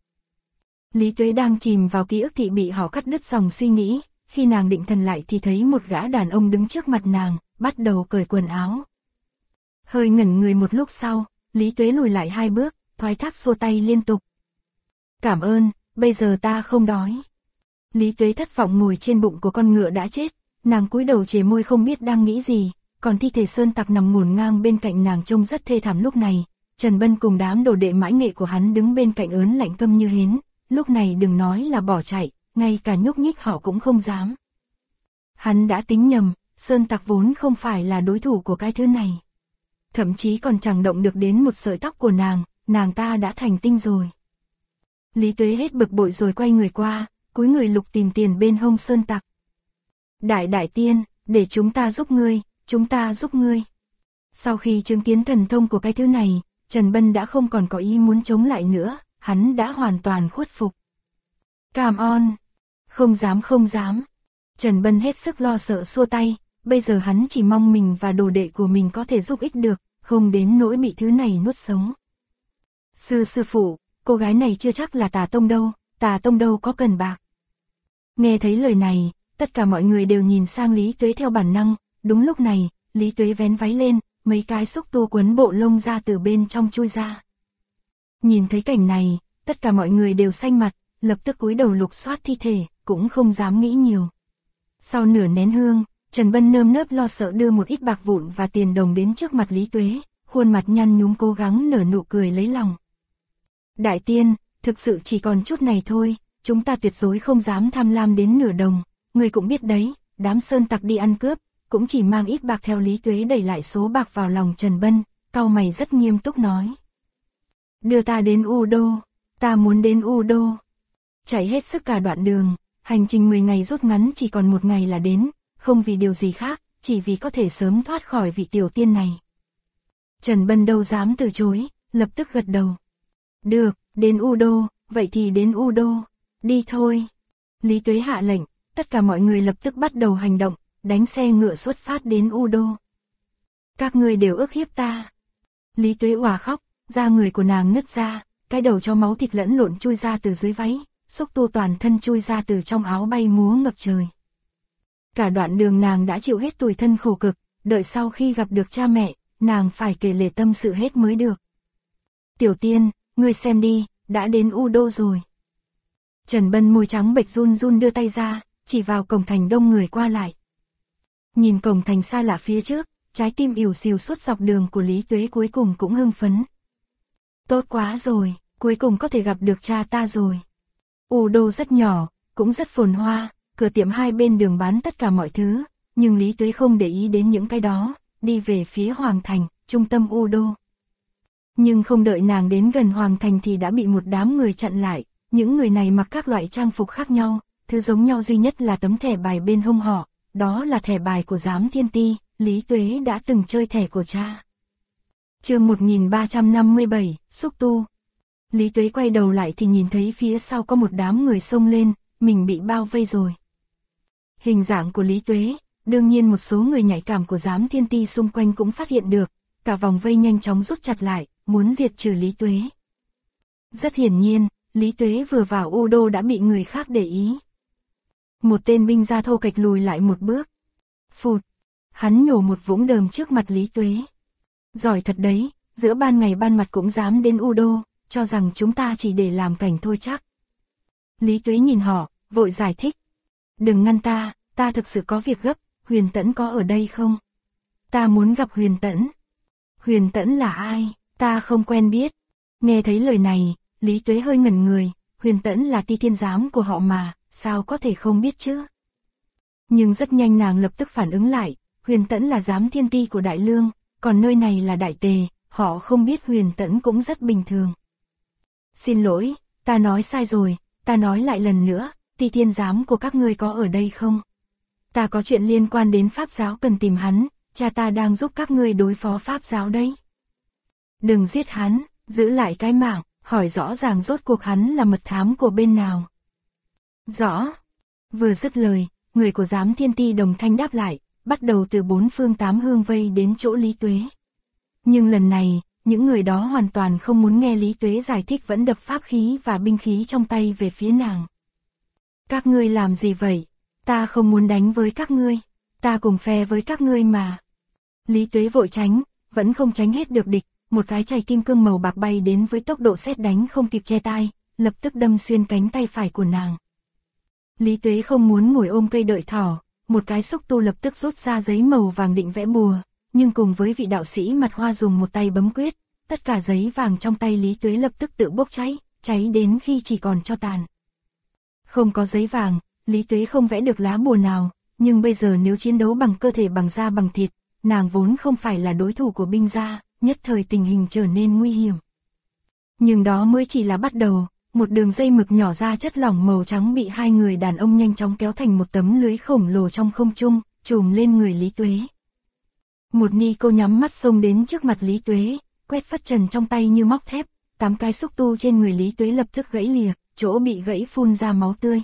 Lý Tuế đang chìm vào ký ức thì bị họ cắt đứt dòng suy nghĩ, khi nàng định thần lại thì thấy một gã đàn ông đứng trước mặt nàng, bắt đầu cởi quần áo. Hơi ngẩn người một lúc sau, Lý Tuế lùi lại 2 bước, thoái thác xua tay liên tục. Cảm ơn, bây giờ ta không đói. Lý Tuế thất vọng ngồi trên bụng của con ngựa đã chết, nàng cúi đầu chề môi không biết đang nghĩ gì, còn thi thể sơn tặc nằm ngổn ngang bên cạnh nàng trông rất thê thảm lúc này. Trần Bân cùng đám đồ đệ mãi nghệ của hắn đứng bên cạnh ớn lạnh câm như hến, lúc này đừng nói là bỏ chạy, ngay cả nhúc nhích họ cũng không dám. Hắn đã tính nhầm, sơn tặc vốn không phải là đối thủ của cái thứ này. Thậm chí còn chẳng động được đến một sợi tóc của nàng ta đã thành tinh rồi. Lý Tuế hết bực bội rồi quay người qua, cúi người lục tìm tiền bên hông sơn tặc. Đại tiên, để chúng ta giúp ngươi. Sau khi chứng kiến thần thông của cái thứ này, Trần Bân đã không còn có ý muốn chống lại nữa, hắn đã hoàn toàn khuất phục. Cảm ơn. Không dám. Trần Bân hết sức lo sợ xua tay, bây giờ hắn chỉ mong mình và đồ đệ của mình có thể giúp ích được, không đến nỗi bị thứ này nuốt sống. Sư phụ, cô gái này chưa chắc là tà tông đâu có cần bạc. Nghe thấy lời này, tất cả mọi người đều nhìn sang Lý Tuế theo bản năng, đúng lúc này, Lý Tuế vén váy lên, mấy cái xúc tua quấn bộ lông ra từ bên trong chui ra. Nhìn thấy cảnh này, tất cả mọi người đều xanh mặt, lập tức cúi đầu lục soát thi thể, cũng không dám nghĩ nhiều. Sau nửa nén hương, Trần Bân nơm nớp lo sợ đưa một ít bạc vụn và tiền đồng đến trước mặt Lý Tuế, khuôn mặt nhăn nhúm cố gắng nở nụ cười lấy lòng. Đại tiên, thực sự chỉ còn chút này thôi, chúng ta tuyệt đối không dám tham lam đến nửa đồng, người cũng biết đấy, đám sơn tặc đi ăn cướp, cũng chỉ mang ít bạc theo. Lý Tuế đẩy lại số bạc vào lòng Trần Bân, cau mày rất nghiêm túc nói. Đưa ta đến U Đô, ta muốn đến U Đô. Chạy hết sức cả đoạn đường, hành trình 10 ngày rút ngắn chỉ còn 1 ngày là đến, không vì điều gì khác, chỉ vì có thể sớm thoát khỏi vị tiểu tiên này. Trần Bân đâu dám từ chối, lập tức gật đầu. Được, đến U Đô, vậy thì đến U Đô, đi thôi. Lý Tuế hạ lệnh, tất cả mọi người lập tức bắt đầu hành động, đánh xe ngựa xuất phát đến U Đô. Các ngươi đều ức hiếp ta. Lý Tuế òa khóc, da người của nàng nứt ra, cái đầu cho máu thịt lẫn lộn chui ra từ dưới váy, xúc tu toàn thân chui ra từ trong áo bay múa ngập trời. Cả đoạn đường nàng đã chịu hết tủi thân khổ cực, đợi sau khi gặp được cha mẹ, nàng phải kể lể tâm sự hết mới được. Tiểu tiên, ngươi xem đi, đã đến U Đô rồi. Trần Bân môi trắng bệch run run đưa tay ra, chỉ vào cổng thành đông người qua lại. Nhìn cổng thành xa lạ phía trước, trái tim ỉu xìu suốt dọc đường của Lý Tuế cuối cùng cũng hưng phấn. Tốt quá rồi, cuối cùng có thể gặp được cha ta rồi. U Đô rất nhỏ, cũng rất phồn hoa, cửa tiệm hai bên đường bán tất cả mọi thứ, nhưng Lý Tuế không để ý đến những cái đó, đi về phía Hoàng Thành, trung tâm U Đô. Nhưng không đợi nàng đến gần Hoàng Thành thì đã bị một đám người chặn lại, những người này mặc các loại trang phục khác nhau, thứ giống nhau duy nhất là tấm thẻ bài bên hông họ, đó là thẻ bài của Giám Thiên Ti, Lý Tuế đã từng chơi thẻ của cha. Chương 1357, xúc tu. Lý Tuế quay đầu lại thì nhìn thấy phía sau có một đám người xông lên, mình bị bao vây rồi. Hình dạng của Lý Tuế, đương nhiên một số người nhạy cảm của Giám Thiên Ti xung quanh cũng phát hiện được, cả vòng vây nhanh chóng rút chặt lại, muốn diệt trừ Lý Tuế. Rất hiển nhiên, Lý Tuế vừa vào U Đô đã bị người khác để ý. Một tên binh gia thô kệch lùi lại một bước. Phụt, hắn nhổ một vũng đờm trước mặt Lý Tuế. Giỏi thật đấy, giữa ban ngày ban mặt cũng dám đến U Đô, cho rằng chúng ta chỉ để làm cảnh thôi chắc. Lý Tuế nhìn họ, vội giải thích. Đừng ngăn ta thực sự có việc gấp, Huyền Tẫn có ở đây không? Ta muốn gặp Huyền Tẫn. Huyền Tẫn là ai? Ta không quen biết. Nghe thấy lời này, Lý Tuế hơi ngẩn người, Huyền Tẫn là Ti Thiên Giám của họ mà, sao có thể không biết chứ? Nhưng rất nhanh nàng lập tức phản ứng lại, Huyền Tẫn là Giám Thiên Ti của Đại Lương, còn nơi này là Đại Tề, họ không biết Huyền Tẫn cũng rất bình thường. Xin lỗi, ta nói sai rồi, ta nói lại lần nữa, Ti Thiên Giám của các ngươi có ở đây không? Ta có chuyện liên quan đến Pháp giáo cần tìm hắn, cha ta đang giúp các ngươi đối phó Pháp giáo đấy. Đừng giết hắn, giữ lại cái mạng, hỏi rõ ràng rốt cuộc hắn là mật thám của bên nào. Rõ. Vừa dứt lời, người của Giám Thiên Ti đồng thanh đáp lại, bắt đầu từ 4 phương 8 hướng vây đến chỗ Lý Tuế. Nhưng lần này, những người đó hoàn toàn không muốn nghe Lý Tuế giải thích, vẫn đập pháp khí và binh khí trong tay về phía nàng. Các ngươi làm gì vậy? Ta không muốn đánh với các ngươi, ta cùng phe với các ngươi mà. Lý Tuế vội tránh, vẫn không tránh hết được địch, một cái chày kim cương màu bạc bay đến với tốc độ sét đánh không kịp che tai, lập tức đâm xuyên cánh tay phải của nàng. Lý Tuế không muốn ngồi ôm cây đợi thỏ, một cái xúc tu lập tức rút ra giấy màu vàng định vẽ bùa, nhưng cùng với vị đạo sĩ mặt hoa dùng một tay bấm quyết, tất cả giấy vàng trong tay Lý Tuế lập tức tự bốc cháy, cháy đến khi chỉ còn tro tàn. Không có giấy vàng, Lý Tuế không vẽ được lá bùa nào, nhưng bây giờ nếu chiến đấu bằng cơ thể bằng da bằng thịt, nàng vốn không phải là đối thủ của binh gia, nhất thời tình hình trở nên nguy hiểm. Nhưng đó mới chỉ là bắt đầu, một đường dây mực nhỏ ra chất lỏng màu trắng bị hai người đàn ông nhanh chóng kéo thành một tấm lưới khổng lồ trong không trung, trùm lên người Lý Tuế. Một ni cô nhắm mắt xông đến trước mặt Lý Tuế, quét phất trần trong tay như móc thép, 8 cái xúc tu trên người Lý Tuế lập tức gãy lìa, chỗ bị gãy phun ra máu tươi.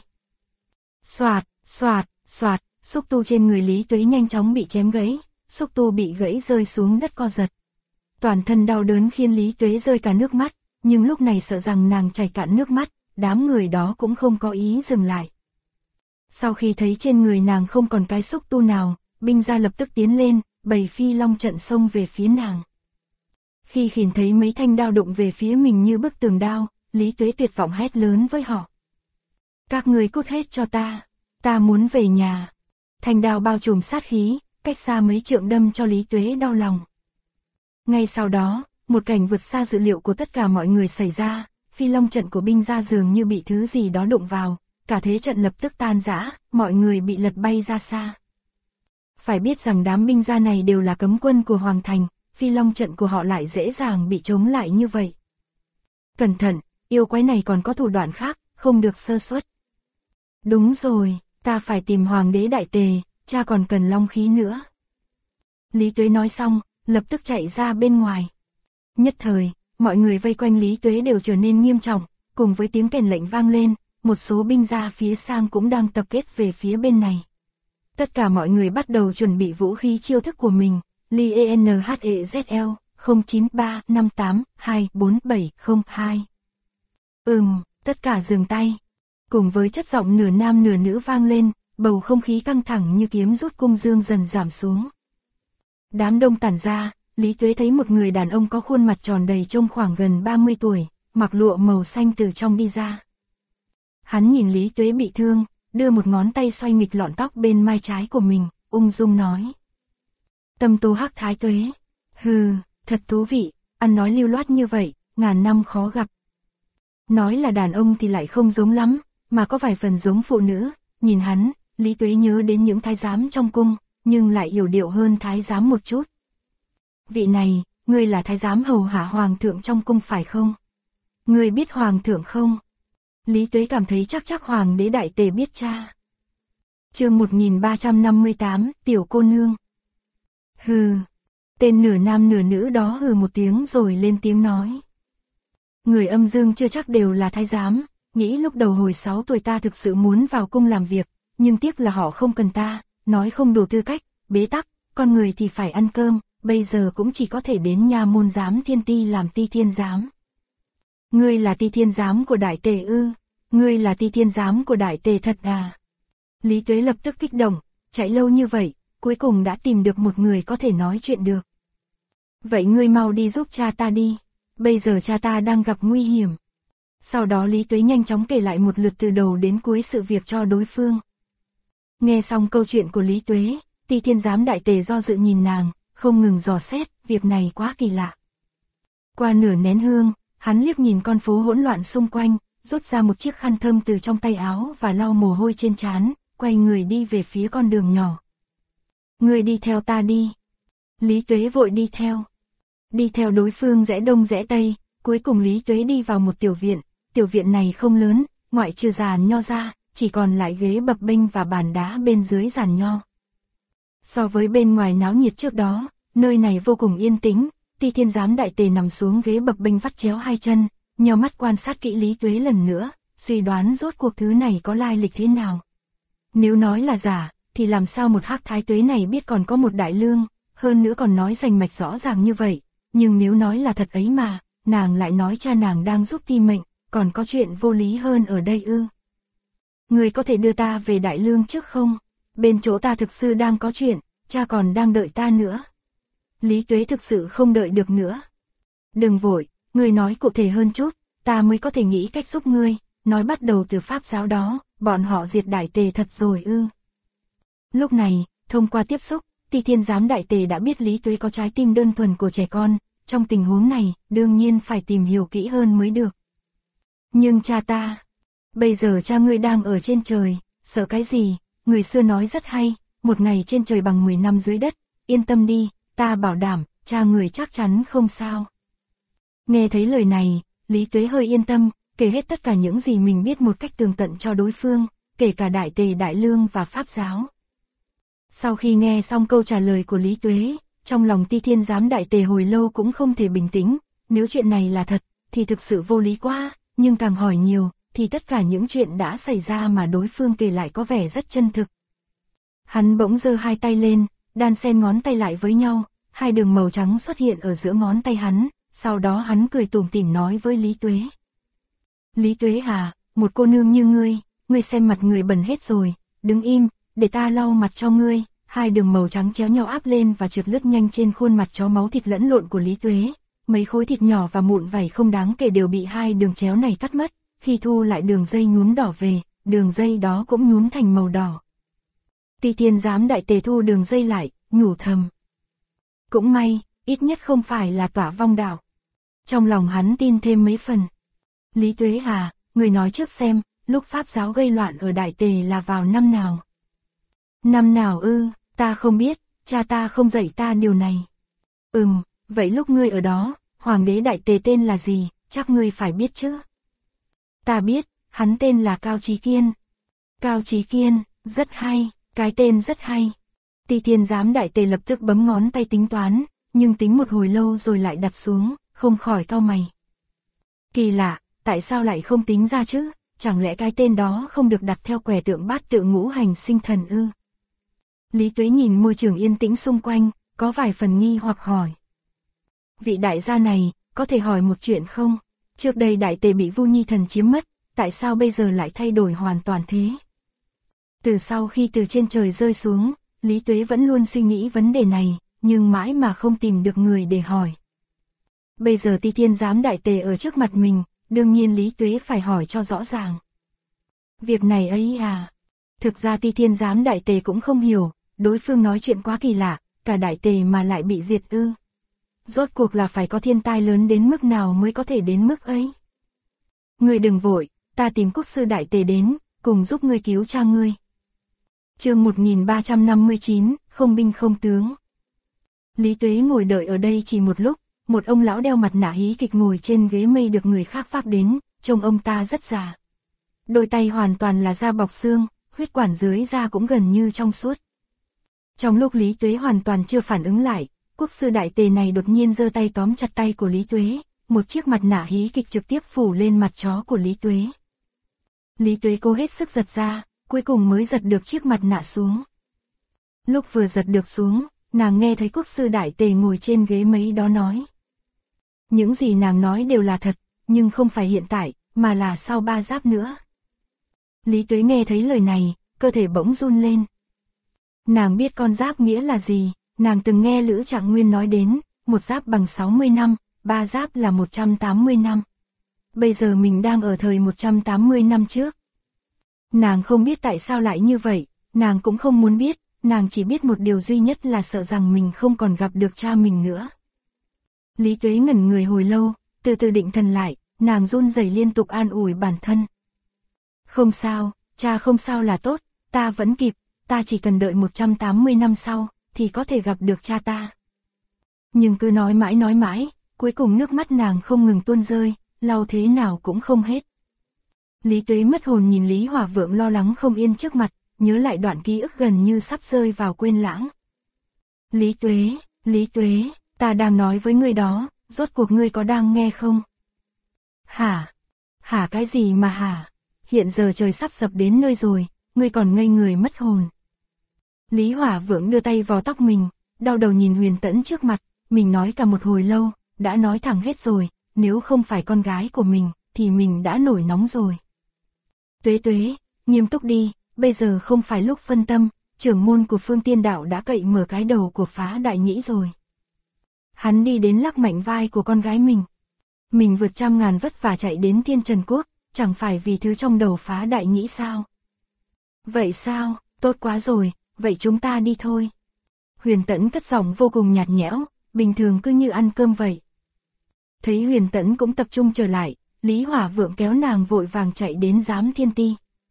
Xoạt, xoạt, xoạt, xúc tu trên người Lý Tuế nhanh chóng bị chém gãy, xúc tu bị gãy rơi xuống đất co giật. Toàn thân đau đớn khiến Lý Tuế rơi cả nước mắt, nhưng lúc này sợ rằng nàng chảy cạn nước mắt, đám người đó cũng không có ý dừng lại. Sau khi thấy trên người nàng không còn cái xúc tu nào, binh gia lập tức tiến lên, bày phi long trận xông về phía nàng. Khi nhìn thấy mấy thanh đao đụng về phía mình như bức tường đao, Lý Tuế tuyệt vọng hét lớn với họ. Các người cút hết cho ta muốn về nhà. Thanh đao bao trùm sát khí, cách xa mấy trượng đâm cho Lý Tuế đau lòng. Ngay sau đó, một cảnh vượt xa dự liệu của tất cả mọi người xảy ra, phi long trận của binh gia dường như bị thứ gì đó đụng vào, cả thế trận lập tức tan rã, mọi người bị lật bay ra xa. Phải biết rằng đám binh gia này đều là cấm quân của Hoàng Thành, Phi Long trận của họ lại dễ dàng bị chống lại như vậy. Cẩn thận, yêu quái này còn có thủ đoạn khác, không được sơ suất. Đúng rồi, ta phải tìm Hoàng đế Đại Tề, cha còn cần long khí nữa. Lý Tuế nói xong, lập tức chạy ra bên ngoài. Nhất thời, mọi người vây quanh Lý Tuế đều trở nên nghiêm trọng, cùng với tiếng kèn lệnh vang lên, một số binh gia phía sang cũng đang tập kết về phía bên này. Tất cả mọi người bắt đầu chuẩn bị vũ khí chiêu thức của mình. LIENHEZL 0935824702. Tất cả dừng tay. Cùng với chất giọng nửa nam nửa nữ vang lên, bầu không khí căng thẳng như kiếm rút cung dương dần giảm xuống. Đám đông tản ra, Lý Tuế thấy một người đàn ông có khuôn mặt tròn đầy trông khoảng gần 30 tuổi, mặc lụa màu xanh từ trong đi ra. Hắn nhìn Lý Tuế bị thương, đưa một ngón tay xoay nghịch lọn tóc bên mai trái của mình, ung dung nói. Tâm Tô Hắc Thái Tuế. Hừ, thật thú vị, ăn nói lưu loát như vậy, ngàn năm khó gặp. Nói là đàn ông thì lại không giống lắm, mà có vài phần giống phụ nữ, nhìn hắn, Lý Tuế nhớ đến những thái giám trong cung, nhưng lại hiểu điệu hơn thái giám một chút. Vị này, ngươi là thái giám hầu hạ hoàng thượng trong cung phải không? Ngươi biết hoàng thượng không? Lý Tuế cảm thấy chắc Hoàng đế Đại Tề biết cha. Chương 1358, tiểu cô nương. Hừ, tên nửa nam nửa nữ đó hừ một tiếng rồi lên tiếng nói. Người âm dương chưa chắc đều là thái giám, nghĩ lúc đầu hồi 6 tuổi ta thực sự muốn vào cung làm việc, nhưng tiếc là họ không cần ta, nói không đủ tư cách, bế tắc, con người thì phải ăn cơm, bây giờ cũng chỉ có thể đến nha môn giám thiên ti làm ti thiên giám. Ngươi là ti thiên giám của Đại Tề ư? Ngươi là ti thiên giám của Đại Tề thật à? Lý Tuế lập tức kích động, chạy lâu như vậy, cuối cùng đã tìm được một người có thể nói chuyện được. Vậy ngươi mau đi giúp cha ta đi, bây giờ cha ta đang gặp nguy hiểm. Sau đó Lý Tuế nhanh chóng kể lại một lượt từ đầu đến cuối sự việc cho đối phương. Nghe xong câu chuyện của Lý Tuế, ti thiên giám Đại Tề do dự nhìn nàng, không ngừng dò xét, việc này quá kỳ lạ. Qua nửa nén hương, hắn liếc nhìn con phố hỗn loạn xung quanh, rút ra một chiếc khăn thơm từ trong tay áo và lau mồ hôi trên trán, quay người đi về phía con đường nhỏ. Ngươi đi theo ta đi. Lý Tuế vội đi theo. Đi theo đối phương rẽ đông rẽ tây, cuối cùng Lý Tuế đi vào một tiểu viện này không lớn, ngoại trừ giàn nho ra, chỉ còn lại ghế bập bênh và bàn đá bên dưới giàn nho. So với bên ngoài náo nhiệt trước đó, nơi này vô cùng yên tĩnh, ti thiên giám Đại Tề nằm xuống ghế bập bênh vắt chéo hai chân, nheo mắt quan sát kỹ Lý Tuế lần nữa, suy đoán rốt cuộc thứ này có lai lịch thế nào. Nếu nói là giả, thì làm sao một Hắc Thái Tuế này biết còn có một đại lương, hơn nữa còn nói rành mạch rõ ràng như vậy, nhưng nếu nói là thật ấy mà, nàng lại nói cha nàng đang giúp ti mệnh, còn có chuyện vô lý hơn ở đây ư. Người có thể đưa ta về đại lương trước không? Bên chỗ ta thực sự đang có chuyện, cha còn đang đợi ta nữa. Lý Tuế thực sự không đợi được nữa. Đừng vội, ngươi nói cụ thể hơn chút, ta mới có thể nghĩ cách giúp ngươi, nói bắt đầu từ pháp giáo đó, bọn họ diệt Đại Tề thật rồi ư. Lúc này, thông qua tiếp xúc, ti thiên giám Đại Tề đã biết Lý Tuế có trái tim đơn thuần của trẻ con, trong tình huống này, đương nhiên phải tìm hiểu kỹ hơn mới được. Nhưng cha ta, bây giờ cha ngươi đang ở trên trời, sợ cái gì, người xưa nói rất hay, một ngày trên trời bằng 10 năm dưới đất, yên tâm đi, ta bảo đảm, cha người chắc chắn không sao. Nghe thấy lời này, Lý Tuế hơi yên tâm, kể hết tất cả những gì mình biết một cách tường tận cho đối phương, kể cả Đại Tề Đại Lương và Pháp giáo. Sau khi nghe xong câu trả lời của Lý Tuế, trong lòng ti thiên giám Đại Tề hồi lâu cũng không thể bình tĩnh, nếu chuyện này là thật, thì thực sự vô lý quá, nhưng càng hỏi nhiều, thì tất cả những chuyện đã xảy ra mà đối phương kể lại có vẻ rất chân thực. Hắn bỗng giơ hai tay lên, đan xen ngón tay lại với nhau, hai đường màu trắng xuất hiện ở giữa ngón tay hắn, sau đó hắn cười tủm tỉm nói với Lý Tuế. Lý Tuế à, một cô nương như ngươi xem mặt người bẩn hết rồi, đứng im, để ta lau mặt cho ngươi. Hai đường màu trắng chéo nhau áp lên và trượt lướt nhanh trên khuôn mặt chó máu thịt lẫn lộn của Lý Tuế. Mấy khối thịt nhỏ và mụn vảy không đáng kể đều bị hai đường chéo này cắt mất, khi thu lại đường dây nhuốm đỏ về, đường dây đó cũng nhuốm thành màu đỏ. Ti thiên giám Đại Tề thu đường dây lại, nhủ thầm. Cũng may, ít nhất không phải là tỏa vong đạo. Trong lòng hắn tin thêm mấy phần. Lý Tuế à, người nói trước xem, lúc Pháp giáo gây loạn ở Đại Tề là vào năm nào? Năm nào ư? Ta không biết, cha ta không dạy ta điều này. Vậy lúc ngươi ở đó, hoàng đế đại tề tên là gì, chắc ngươi phải biết chứ. Ta biết, hắn tên là Cao Chí Kiên. Cao Chí Kiên, rất hay, cái tên rất hay. Ti Thiên Giám đại tề lập tức bấm ngón tay tính toán, nhưng tính một hồi lâu rồi lại đặt xuống, không khỏi cau mày. Kỳ lạ, tại sao lại không tính ra chứ, chẳng lẽ cái tên đó không được đặt theo quẻ tượng bát tự ngũ hành sinh thần ư? Lý Tuế nhìn môi trường yên tĩnh xung quanh, có vài phần nghi hoặc hỏi. Vị đại gia này, có thể hỏi một chuyện không? Trước đây đại tề bị Vu Nhi Thần chiếm mất, tại sao bây giờ lại thay đổi hoàn toàn thế? Từ sau khi từ trên trời rơi xuống, Lý Tuế vẫn luôn suy nghĩ vấn đề này, nhưng mãi mà không tìm được người để hỏi. Bây giờ Ti Thiên Giám đại tề ở trước mặt mình, đương nhiên Lý Tuế phải hỏi cho rõ ràng. Việc này ấy à? Thực ra Ti Thiên Giám đại tề cũng không hiểu, đối phương nói chuyện quá kỳ lạ, cả đại tề mà lại bị diệt ư. Rốt cuộc là phải có thiên tai lớn đến mức nào mới có thể đến mức ấy. Ngươi đừng vội, ta tìm quốc sư đại tề đến, cùng giúp ngươi cứu cha ngươi. Chương 1359, không binh không tướng. Lý Tuế ngồi đợi ở đây chỉ một lúc, một ông lão đeo mặt nạ hí kịch ngồi trên ghế mây được người khác phác đến, trông ông ta rất già. Đôi tay hoàn toàn là da bọc xương, huyết quản dưới da cũng gần như trong suốt. Trong lúc Lý Tuế hoàn toàn chưa phản ứng lại, quốc sư đại tề này đột nhiên giơ tay tóm chặt tay của Lý Tuế, một chiếc mặt nạ hí kịch trực tiếp phủ lên mặt chó của Lý Tuế. Lý Tuế cố hết sức giật ra, cuối cùng mới giật được chiếc mặt nạ xuống. Lúc vừa giật được xuống, nàng nghe thấy quốc sư đại tề ngồi trên ghế mấy đó nói. Những gì nàng nói đều là thật, nhưng không phải hiện tại, mà là sau 3 giáp nữa. Lý Tuế nghe thấy lời này, cơ thể bỗng run lên. Nàng biết con giáp nghĩa là gì, nàng từng nghe Lữ Trạng Nguyên nói đến, một giáp bằng 60 năm, 3 giáp là 180 năm. Bây giờ mình đang ở thời 180 năm trước. Nàng không biết tại sao lại như vậy, nàng cũng không muốn biết, nàng chỉ biết một điều duy nhất là sợ rằng mình không còn gặp được cha mình nữa. Lý Tuế ngẩn người hồi lâu, từ từ định thần lại, nàng run rẩy liên tục an ủi bản thân. Không sao, cha không sao là tốt, ta vẫn kịp, ta chỉ cần đợi 180 năm sau, thì có thể gặp được cha ta. Nhưng cứ nói mãi, cuối cùng nước mắt nàng không ngừng tuôn rơi, lau thế nào cũng không hết. Lý Tuế mất hồn nhìn Lý Hỏa Vượng lo lắng không yên trước mặt, nhớ lại đoạn ký ức gần như sắp rơi vào quên lãng. Lý Tuế, ta đang nói với ngươi đó, rốt cuộc ngươi có đang nghe không? Hả? Hả cái gì mà hả? Hiện giờ trời sắp sập đến nơi rồi, ngươi còn ngây người mất hồn. Lý Hỏa Vượng đưa tay vào tóc mình, đau đầu nhìn Huyền Tẫn trước mặt, mình nói cả một hồi lâu, đã nói thẳng hết rồi, nếu không phải con gái của mình, thì mình đã nổi nóng rồi. Tuế, nghiêm túc đi, bây giờ không phải lúc phân tâm, trưởng môn của Phương Tiên Đạo đã cậy mở cái đầu của Phá Đại Nhĩ rồi. Hắn đi đến lắc mạnh vai của con gái mình. Mình vượt trăm ngàn vất vả chạy đến Thiên Trần Quốc, chẳng phải vì thứ trong đầu Phá Đại Nhĩ sao? Vậy sao, tốt quá rồi, vậy chúng ta đi thôi. Huyền Tẫn cất giọng vô cùng nhạt nhẽo, bình thường cứ như ăn cơm vậy. Thấy Huyền Tẫn cũng tập trung trở lại, Lý Hỏa Vượng kéo nàng vội vàng chạy đến Giám Thiên Ti.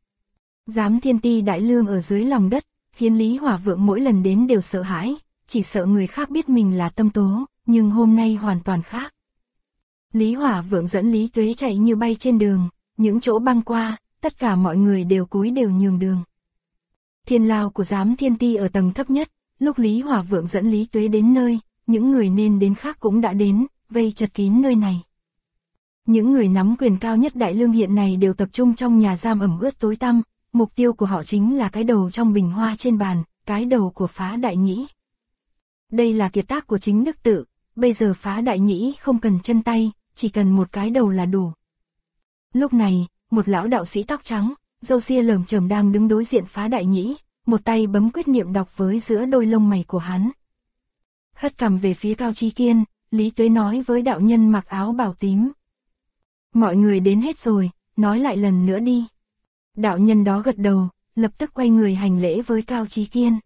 Giám Thiên Ti đại lương ở dưới lòng đất, khiến Lý Hỏa Vượng mỗi lần đến đều sợ hãi, chỉ sợ người khác biết mình là tâm tố, nhưng hôm nay hoàn toàn khác. Lý Hỏa Vượng dẫn Lý Tuế chạy như bay trên đường, những chỗ băng qua, tất cả mọi người đều cúi đều nhường đường. Thiên lao của Giám Thiên Ti ở tầng thấp nhất, lúc Lý Hỏa Vượng dẫn Lý Tuế đến nơi, những người nên đến khác cũng đã đến, vây chật kín nơi này. Những người nắm quyền cao nhất đại lương hiện này đều tập trung trong nhà giam ẩm ướt tối tăm, mục tiêu của họ chính là cái đầu trong bình hoa trên bàn, cái đầu của Phá Đại Nhĩ. Đây là kiệt tác của chính Đức Tự, bây giờ Phá Đại Nhĩ không cần chân tay, chỉ cần một cái đầu là đủ. Lúc này, một lão đạo sĩ tóc trắng, râu ria lởm chởm đang đứng đối diện Phá Đại Nhĩ, một tay bấm quyết niệm đọc với giữa đôi lông mày của hắn. Hất cằm về phía Cao Chí Kiên, Lý Tuế nói với đạo nhân mặc áo bào tím. Mọi người đến hết rồi, nói lại lần nữa đi. Đạo nhân đó gật đầu, lập tức quay người hành lễ với Cao Chí Kiên.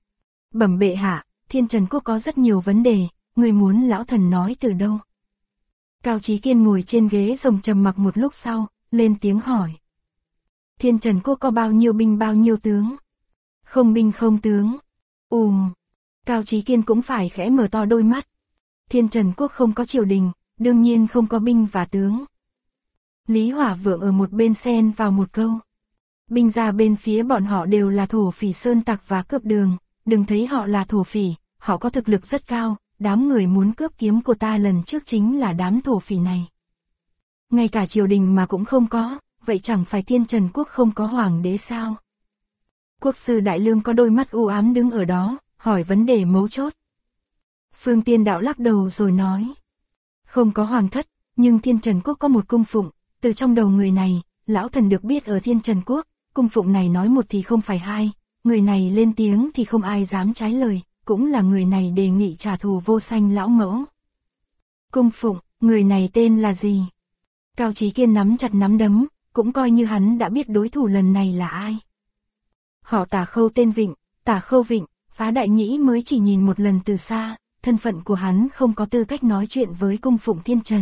Bẩm bệ hạ, Thiên Trần Quốc có rất nhiều vấn đề, người muốn lão thần nói từ đâu? Cao Chí Kiên ngồi trên ghế rồng trầm mặc một lúc sau, lên tiếng hỏi. Thiên Trần Quốc có bao nhiêu binh bao nhiêu tướng? Không binh không tướng. Cao Chí Kiên cũng phải khẽ mở to đôi mắt. Thiên Trần Quốc không có triều đình, đương nhiên không có binh và tướng. Lý Hỏa Vượng ở một bên xen vào một câu. Binh ra bên phía bọn họ đều là thổ phỉ sơn tặc và cướp đường, đừng thấy họ là thổ phỉ, họ có thực lực rất cao, đám người muốn cướp kiếm của ta lần trước chính là đám thổ phỉ này. Ngay cả triều đình mà cũng không có, vậy chẳng phải Thiên Trần Quốc không có hoàng đế sao? Quốc sư Đại Lương có đôi mắt u ám đứng ở đó, hỏi vấn đề mấu chốt. Phương Tiên Đạo lắc đầu rồi nói. Không có hoàng thất, nhưng Thiên Trần Quốc có một cung phụng, từ trong đầu người này, lão thần được biết ở Thiên Trần Quốc, cung phụng này nói một thì không phải hai, người này lên tiếng thì không ai dám trái lời, cũng là người này đề nghị trả thù Vô Sanh lão mẫu. Cung phụng, người này tên là gì? Cao Chí Kiên nắm chặt nắm đấm, cũng coi như hắn đã biết đối thủ lần này là ai. Họ Tả Khâu tên Vịnh, Tả Khâu Vịnh, Phá Đại Nhĩ mới chỉ nhìn một lần từ xa, thân phận của hắn không có tư cách nói chuyện với cung phụng Thiên Trần.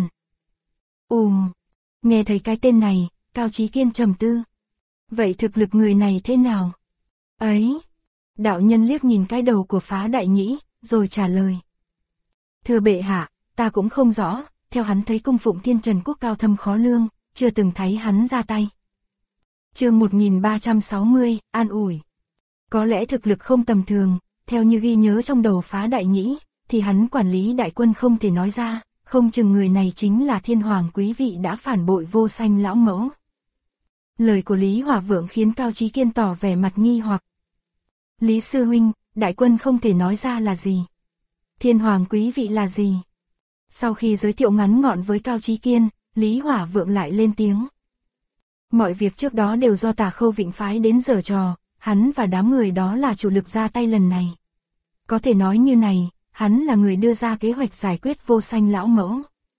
Nghe thấy cái tên này, Cao Chí Kiên trầm tư. Vậy thực lực người này thế nào? Ấy! Đạo nhân liếc nhìn cái đầu của Phá Đại Nhĩ, rồi trả lời. Thưa bệ hạ, ta cũng không rõ, theo hắn thấy cung phụng Thiên Trần Quốc cao thâm khó lương, chưa từng thấy hắn ra tay. Chương 1360, an ủi. Có lẽ thực lực không tầm thường, theo như ghi nhớ trong đầu Phá Đại Nhĩ, thì hắn quản lý đại quân không thể nói ra, không chừng người này chính là Thiên Hoàng quý vị đã phản bội Vô Sanh lão mẫu. Lời của Lý Hỏa Vượng khiến Cao Chí Kiên tỏ vẻ mặt nghi hoặc. Lý sư huynh, đại quân không thể nói ra là gì? Thiên Hoàng quý vị là gì? Sau khi giới thiệu ngắn gọn với Cao Chí Kiên, Lý Hỏa Vượng lại lên tiếng. Mọi việc trước đó đều do Tả Khâu Vịnh phái đến giở trò, hắn và đám người đó là chủ lực ra tay lần này. Có thể nói như này, hắn là người đưa ra kế hoạch giải quyết Vô Sanh lão mẫu.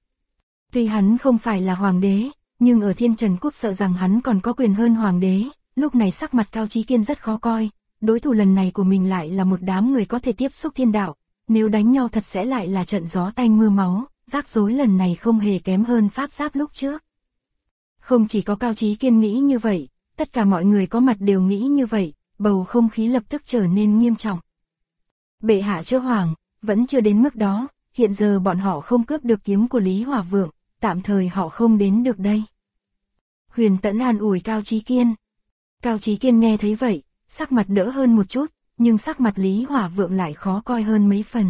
Tuy hắn không phải là hoàng đế, nhưng ở Thiên Trần Quốc sợ rằng hắn còn có quyền hơn hoàng đế, lúc này sắc mặt Cao Chí Kiên rất khó coi, đối thủ lần này của mình lại là một đám người có thể tiếp xúc thiên đạo, nếu đánh nhau thật sẽ lại là trận gió tanh mưa máu, rắc rối lần này không hề kém hơn pháp giáp lúc trước. Không chỉ có Cao Chí Kiên nghĩ như vậy, tất cả mọi người có mặt đều nghĩ như vậy, bầu không khí lập tức trở nên nghiêm trọng. Bệ hạ chưa hoàng, vẫn chưa đến mức đó, hiện giờ bọn họ không cướp được kiếm của Lý Hỏa Vượng, tạm thời họ không đến được đây. Huyền Tẫn an ủi Cao Chí Kiên. Cao Chí Kiên nghe thấy vậy, sắc mặt đỡ hơn một chút, nhưng sắc mặt Lý Hỏa Vượng lại khó coi hơn mấy phần.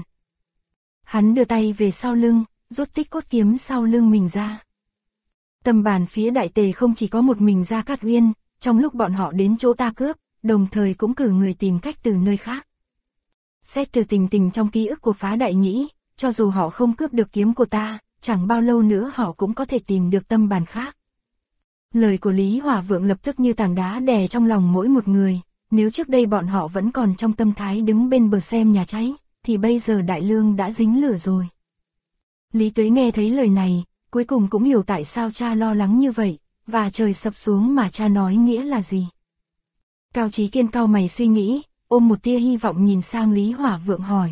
Hắn đưa tay về sau lưng, rút tích cốt kiếm sau lưng mình ra. Tâm bàn phía đại tề không chỉ có một mình Gia Cát Uyên, trong lúc bọn họ đến chỗ ta cướp, đồng thời cũng cử người tìm cách từ nơi khác. Xét từ tình trong ký ức của Phá Đại Nhĩ, cho dù họ không cướp được kiếm của ta, chẳng bao lâu nữa họ cũng có thể tìm được tâm bàn khác. Lời của Lý Hỏa Vượng lập tức như tảng đá đè trong lòng mỗi một người, nếu trước đây bọn họ vẫn còn trong tâm thái đứng bên bờ xem nhà cháy, thì bây giờ Đại Lương đã dính lửa rồi. Lý Tuế nghe thấy lời này, cuối cùng cũng hiểu tại sao cha lo lắng như vậy, và trời sập xuống mà cha nói nghĩa là gì. Cao Chí Kiên cau mày suy nghĩ, ôm một tia hy vọng nhìn sang Lý Hỏa Vượng hỏi.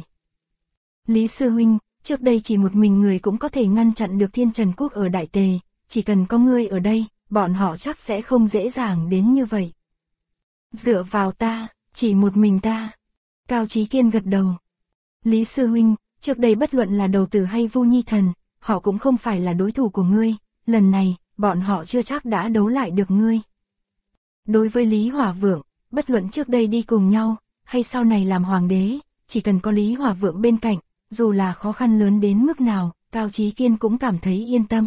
Lý sư huynh, trước đây chỉ một mình người cũng có thể ngăn chặn được Thiên Trần Quốc ở Đại Tề, chỉ cần có ngươi ở đây, bọn họ chắc sẽ không dễ dàng đến như vậy. Dựa vào ta, chỉ một mình ta. Cao Chí Kiên gật đầu. Lý sư huynh, trước đây bất luận là Đầu Tử hay Vu Nhi Thần, họ cũng không phải là đối thủ của ngươi, lần này, bọn họ chưa chắc đã đấu lại được ngươi. Đối với Lý Hỏa Vượng, bất luận trước đây đi cùng nhau, hay sau này làm hoàng đế, chỉ cần có Lý Hỏa Vượng bên cạnh, dù là khó khăn lớn đến mức nào, Cao Chí Kiên cũng cảm thấy yên tâm.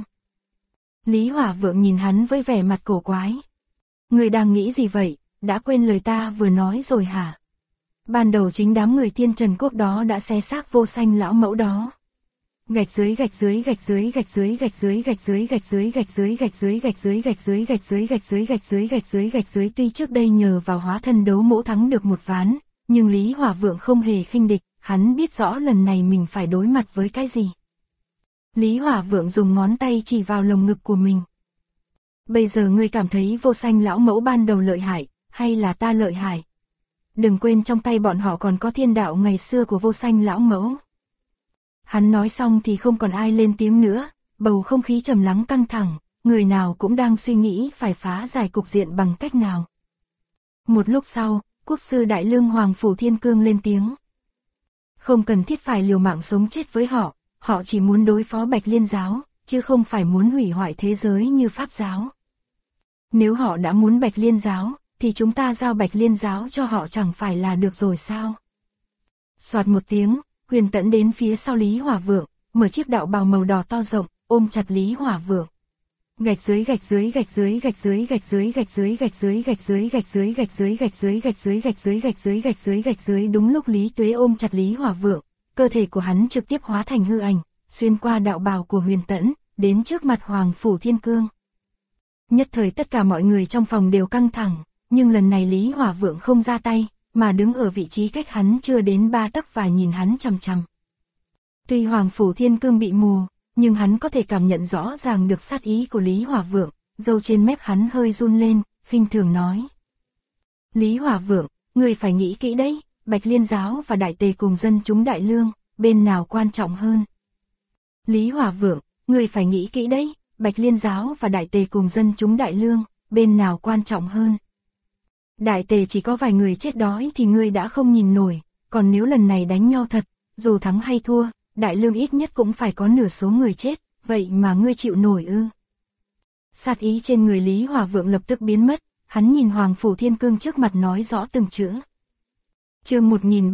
Lý Hỏa Vượng nhìn hắn với vẻ mặt cổ quái. Người đang nghĩ gì vậy, đã quên lời ta vừa nói rồi hả? Ban đầu chính đám người Thiên Trần Quốc đó đã xé xác Vô Sanh lão mẫu đó. Gạch dưới gạch dưới gạch dưới gạch dưới gạch dưới gạch dưới gạch dưới gạch dưới gạch dưới gạch dưới gạch dưới gạch dưới gạch dưới gạch dưới gạch dưới gạch dưới. Tuy trước đây nhờ vào hóa thân đấu mẫu thắng được một ván, nhưng Lý Hỏa Vượng không hề khinh địch, hắn biết rõ lần này mình phải đối mặt với cái gì. Lý Hỏa Vượng dùng ngón tay chỉ vào lồng ngực của mình. Bây giờ ngươi cảm thấy Vô Sanh lão mẫu ban đầu lợi hại, hay là ta lợi hại? Đừng quên trong tay bọn họ còn có thiên đạo ngày xưa của Vô Sanh lão mẫu. Hắn nói xong thì không còn ai lên tiếng nữa, bầu không khí trầm lắng căng thẳng, người nào cũng đang suy nghĩ phải phá giải cục diện bằng cách nào. Một lúc sau, quốc sư Đại Lương Hoàng Phủ Thiên Cương lên tiếng, Không cần thiết phải liều mạng sống chết với họ, họ chỉ muốn đối phó Bạch Liên giáo, chứ không phải muốn hủy hoại thế giới như Pháp giáo. Nếu họ đã muốn Bạch Liên giáo, thì chúng ta giao Bạch Liên giáo cho họ chẳng phải là được rồi sao? Soạt một tiếng, Huyền Tẫn đến phía sau Lý Hỏa Vượng, mở chiếc đạo bào màu đỏ to rộng, ôm chặt Lý Hỏa Vượng. Gạch dưới gạch dưới gạch dưới gạch dưới gạch dưới gạch dưới gạch dưới gạch dưới gạch dưới gạch dưới gạch dưới gạch dưới gạch dưới gạch dưới gạch dưới gạch dưới. Đúng lúc Lý Tuế ôm chặt Lý Hỏa Vượng, cơ thể của hắn trực tiếp hóa thành hư ảnh, xuyên qua đạo bào của Huyền Tẫn, đến trước mặt Hoàng Phủ Thiên Cương. Nhất thời tất cả mọi người trong phòng đều căng thẳng, nhưng lần này Lý Hỏa Vượng không ra tay, mà đứng ở vị trí cách hắn chưa đến 3 tấc và nhìn hắn chằm chằm. Tuy Hoàng Phủ Thiên Cương bị mù, nhưng hắn có thể cảm nhận rõ ràng được sát ý của Lý Hỏa Vượng, râu trên mép hắn hơi run lên, khinh thường nói. Lý Hỏa Vượng, người phải nghĩ kỹ đấy, Bạch Liên giáo và Đại Tề cùng dân chúng Đại Lương, bên nào quan trọng hơn? Lý Hỏa Vượng, người phải nghĩ kỹ đấy, Bạch Liên giáo và Đại Tề cùng dân chúng Đại Lương, bên nào quan trọng hơn? Đại Tề chỉ có vài người chết đói thì ngươi đã không nhìn nổi, còn nếu lần này đánh nhau thật, dù thắng hay thua, Đại Lương ít nhất cũng phải có nửa số người chết, vậy mà ngươi chịu nổi ư? Sát ý trên người Lý Hỏa Vượng lập tức biến mất, hắn nhìn Hoàng Phủ Thiên Cương trước mặt nói rõ từng chữ. Chương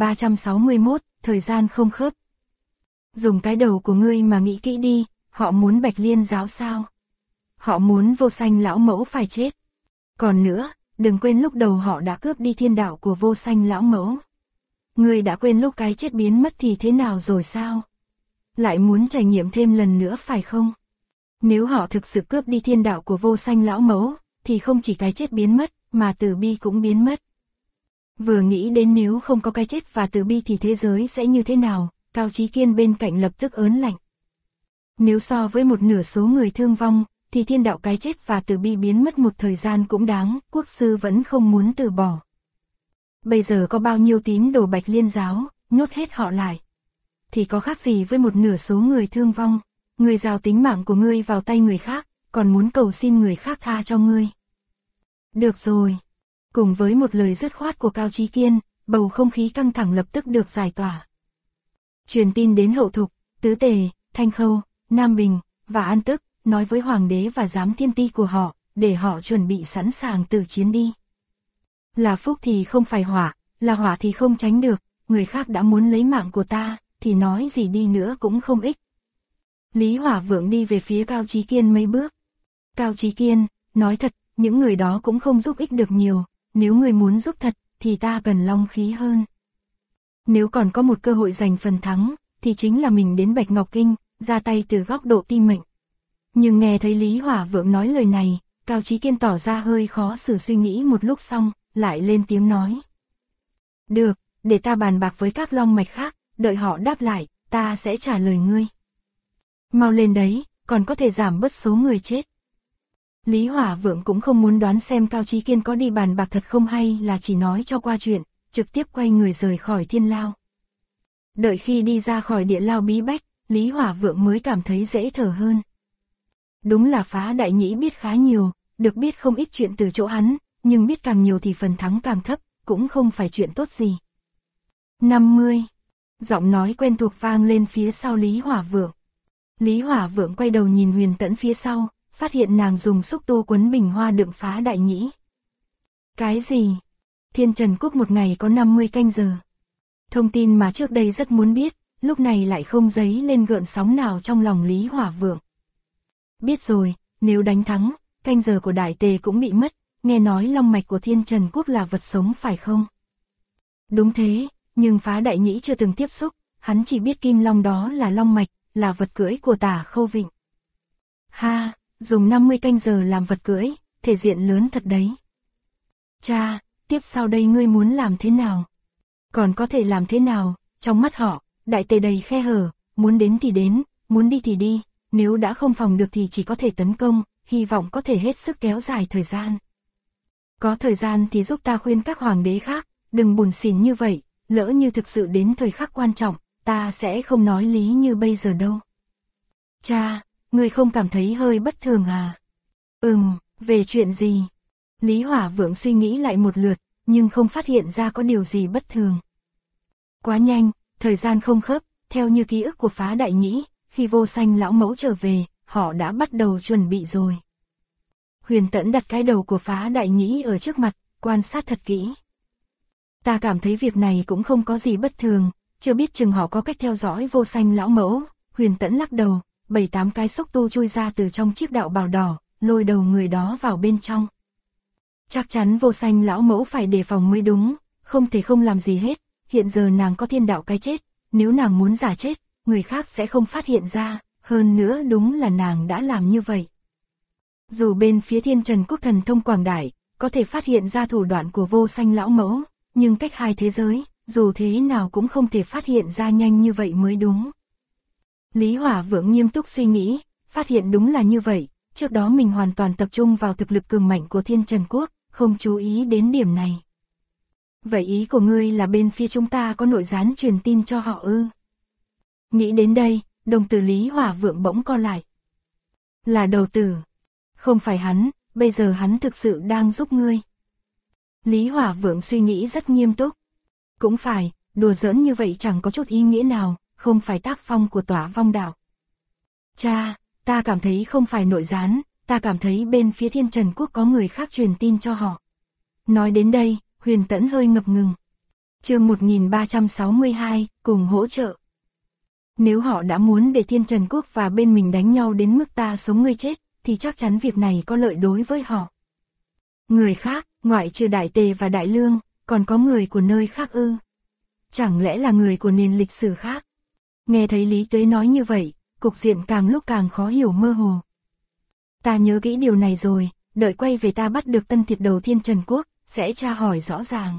1361, thời gian không khớp. Dùng cái đầu của ngươi mà nghĩ kỹ đi, họ muốn Bạch Liên giáo sao? Họ muốn Vô Sanh lão mẫu phải chết. Còn nữa, đừng quên lúc đầu họ đã cướp đi thiên đạo của Vô Sanh lão mẫu. Ngươi đã quên lúc cái chết biến mất thì thế nào rồi sao? Lại muốn trải nghiệm thêm lần nữa phải không? Nếu họ thực sự cướp đi thiên đạo của Vô Sanh lão mẫu, thì không chỉ cái chết biến mất, mà Từ Bi cũng biến mất. Vừa nghĩ đến nếu không có cái chết và Từ Bi thì thế giới sẽ như thế nào, Cao Chí Kiên bên cạnh lập tức ớn lạnh. Nếu so với một nửa số người thương vong, thì thiên đạo cái chết và Từ Bi biến mất một thời gian cũng đáng, quốc sư vẫn không muốn từ bỏ. Bây giờ có bao nhiêu tín đồ Bạch Liên giáo, nhốt hết họ lại. Thì có khác gì với một nửa số người thương vong, người giao tính mạng của ngươi vào tay người khác, còn muốn cầu xin người khác tha cho ngươi. Được rồi. Cùng với một lời dứt khoát của Cao Chí Kiên, bầu không khí căng thẳng lập tức được giải tỏa. Truyền tin đến Hậu Thục, Tứ Tề, Thanh Khâu, Nam Bình, và An Tức, nói với Hoàng đế và giám thiên ti của họ, để họ chuẩn bị sẵn sàng từ chiến đi. Là phúc thì không phải hỏa, là hỏa thì không tránh được, người khác đã muốn lấy mạng của ta, thì nói gì đi nữa cũng không ích. Lý Hỏa Vượng đi về phía Cao Chí Kiên mấy bước. Cao Chí Kiên, nói thật, những người đó cũng không giúp ích được nhiều, nếu người muốn giúp thật, thì ta cần long khí hơn. Nếu còn có một cơ hội giành phần thắng, thì chính là mình đến Bạch Ngọc Kinh, ra tay từ góc độ tim mệnh. Nhưng nghe thấy Lý Hỏa Vượng nói lời này, Cao Chí Kiên tỏ ra hơi khó xử, suy nghĩ một lúc xong, lại lên tiếng nói. Được, để ta bàn bạc với các long mạch khác, đợi họ đáp lại, ta sẽ trả lời ngươi. Mau lên đấy, còn có thể giảm bớt số người chết. Lý Hỏa Vượng cũng không muốn đoán xem Cao Chí Kiên có đi bàn bạc thật không hay là chỉ nói cho qua chuyện, trực tiếp quay người rời khỏi thiên lao. Đợi khi đi ra khỏi địa lao bí bách, Lý Hỏa Vượng mới cảm thấy dễ thở hơn. Đúng là Phá Đại Nhĩ biết khá nhiều, được biết không ít chuyện từ chỗ hắn, nhưng biết càng nhiều thì phần thắng càng thấp, cũng không phải chuyện tốt gì. 50. Giọng nói quen thuộc vang lên phía sau Lý Hỏa Vượng. Lý Hỏa Vượng quay đầu nhìn Huyền Tẫn phía sau, phát hiện nàng dùng xúc tu quấn bình hoa đựng Phá Đại Nhĩ. Cái gì? Thiên Trần Quốc một ngày có 50 canh giờ. Thông tin mà trước đây rất muốn biết, lúc này lại không dấy lên gợn sóng nào trong lòng Lý Hỏa Vượng. Biết rồi, nếu đánh thắng, canh giờ của Đại Tề cũng bị mất, nghe nói long mạch của Thiên Trần Quốc là vật sống phải không? Đúng thế, nhưng Phá Đại Nhĩ chưa từng tiếp xúc, hắn chỉ biết kim long đó là long mạch, là vật cưỡi của Tả Khâu Vịnh. Ha, dùng 50 canh giờ làm vật cưỡi, thể diện lớn thật đấy. Cha, tiếp sau đây ngươi muốn làm thế nào? Còn có thể làm thế nào, trong mắt họ, Đại Tề đầy khe hở, muốn đến thì đến, muốn đi thì đi, nếu đã không phòng được thì chỉ có thể tấn công, hy vọng có thể hết sức kéo dài thời gian. Có thời gian thì giúp ta khuyên các hoàng đế khác, đừng buồn xỉn như vậy, lỡ như thực sự đến thời khắc quan trọng, ta sẽ không nói lý như bây giờ đâu. Cha, người không cảm thấy hơi bất thường à? Về chuyện gì? Lý Hỏa Vượng suy nghĩ lại một lượt, nhưng không phát hiện ra có điều gì bất thường. Quá nhanh, Thời gian không khớp, theo như ký ức của Phá Đại Nhĩ, khi Vô Sanh lão mẫu trở về, họ đã bắt đầu chuẩn bị rồi. Huyền Tẫn đặt cái đầu của Phá Đại Nhĩ ở trước mặt, quan sát thật kỹ. Ta cảm thấy việc này cũng không có gì bất thường, chưa biết chừng họ có cách theo dõi Vô Sanh lão mẫu. Huyền Tẫn lắc đầu, 7-8 cái xúc tu chui ra từ trong chiếc đạo bào đỏ, lôi đầu người đó vào bên trong. Chắc chắn Vô Sanh lão mẫu phải đề phòng mới đúng, không thể không làm gì hết, hiện giờ nàng có thiên đạo cái chết, nếu nàng muốn giả chết, người khác sẽ không phát hiện ra, hơn nữa đúng là nàng đã làm như vậy. Dù bên phía Thiên Trần Quốc thần thông quảng đại, có thể phát hiện ra thủ đoạn của Vô Sanh lão mẫu, nhưng cách hai thế giới, dù thế nào cũng không thể phát hiện ra nhanh như vậy mới đúng. Lý Hỏa Vượng nghiêm túc suy nghĩ, phát hiện đúng là như vậy, trước đó mình hoàn toàn tập trung vào thực lực cường mạnh của Thiên Trần Quốc, không chú ý đến điểm này. Vậy ý của ngươi là bên phía chúng ta có nội gián truyền tin cho họ ư? Nghĩ đến đây, đồng tử Lý Hỏa Vượng bỗng co lại. Là đầu tử. Không phải hắn, bây giờ hắn thực sự đang giúp ngươi. Lý Hỏa Vượng suy nghĩ rất nghiêm túc. Cũng phải, đùa giỡn như vậy chẳng có chút ý nghĩa nào, không phải tác phong của Tỏa Vong đạo. Cha, ta cảm thấy không phải nội gián, ta cảm thấy bên phía Thiên Trần Quốc có người khác truyền tin cho họ. Nói đến đây, Huyền Tẫn hơi ngập ngừng. Chương 1362, cùng hỗ trợ. Nếu họ đã muốn để Thiên Trần Quốc và bên mình đánh nhau đến mức ta sống ngươi chết, thì chắc chắn việc này có lợi đối với họ. Người khác, ngoại trừ Đại Tề và Đại Lương, còn có người của nơi khác ư? Chẳng lẽ là người của nền lịch sử khác? Nghe thấy Lý Tuế nói như vậy, cục diện càng lúc càng khó hiểu mơ hồ. Ta nhớ kỹ điều này rồi, đợi quay về ta bắt được tân thiệt đầu Thiên Trần Quốc, sẽ tra hỏi rõ ràng.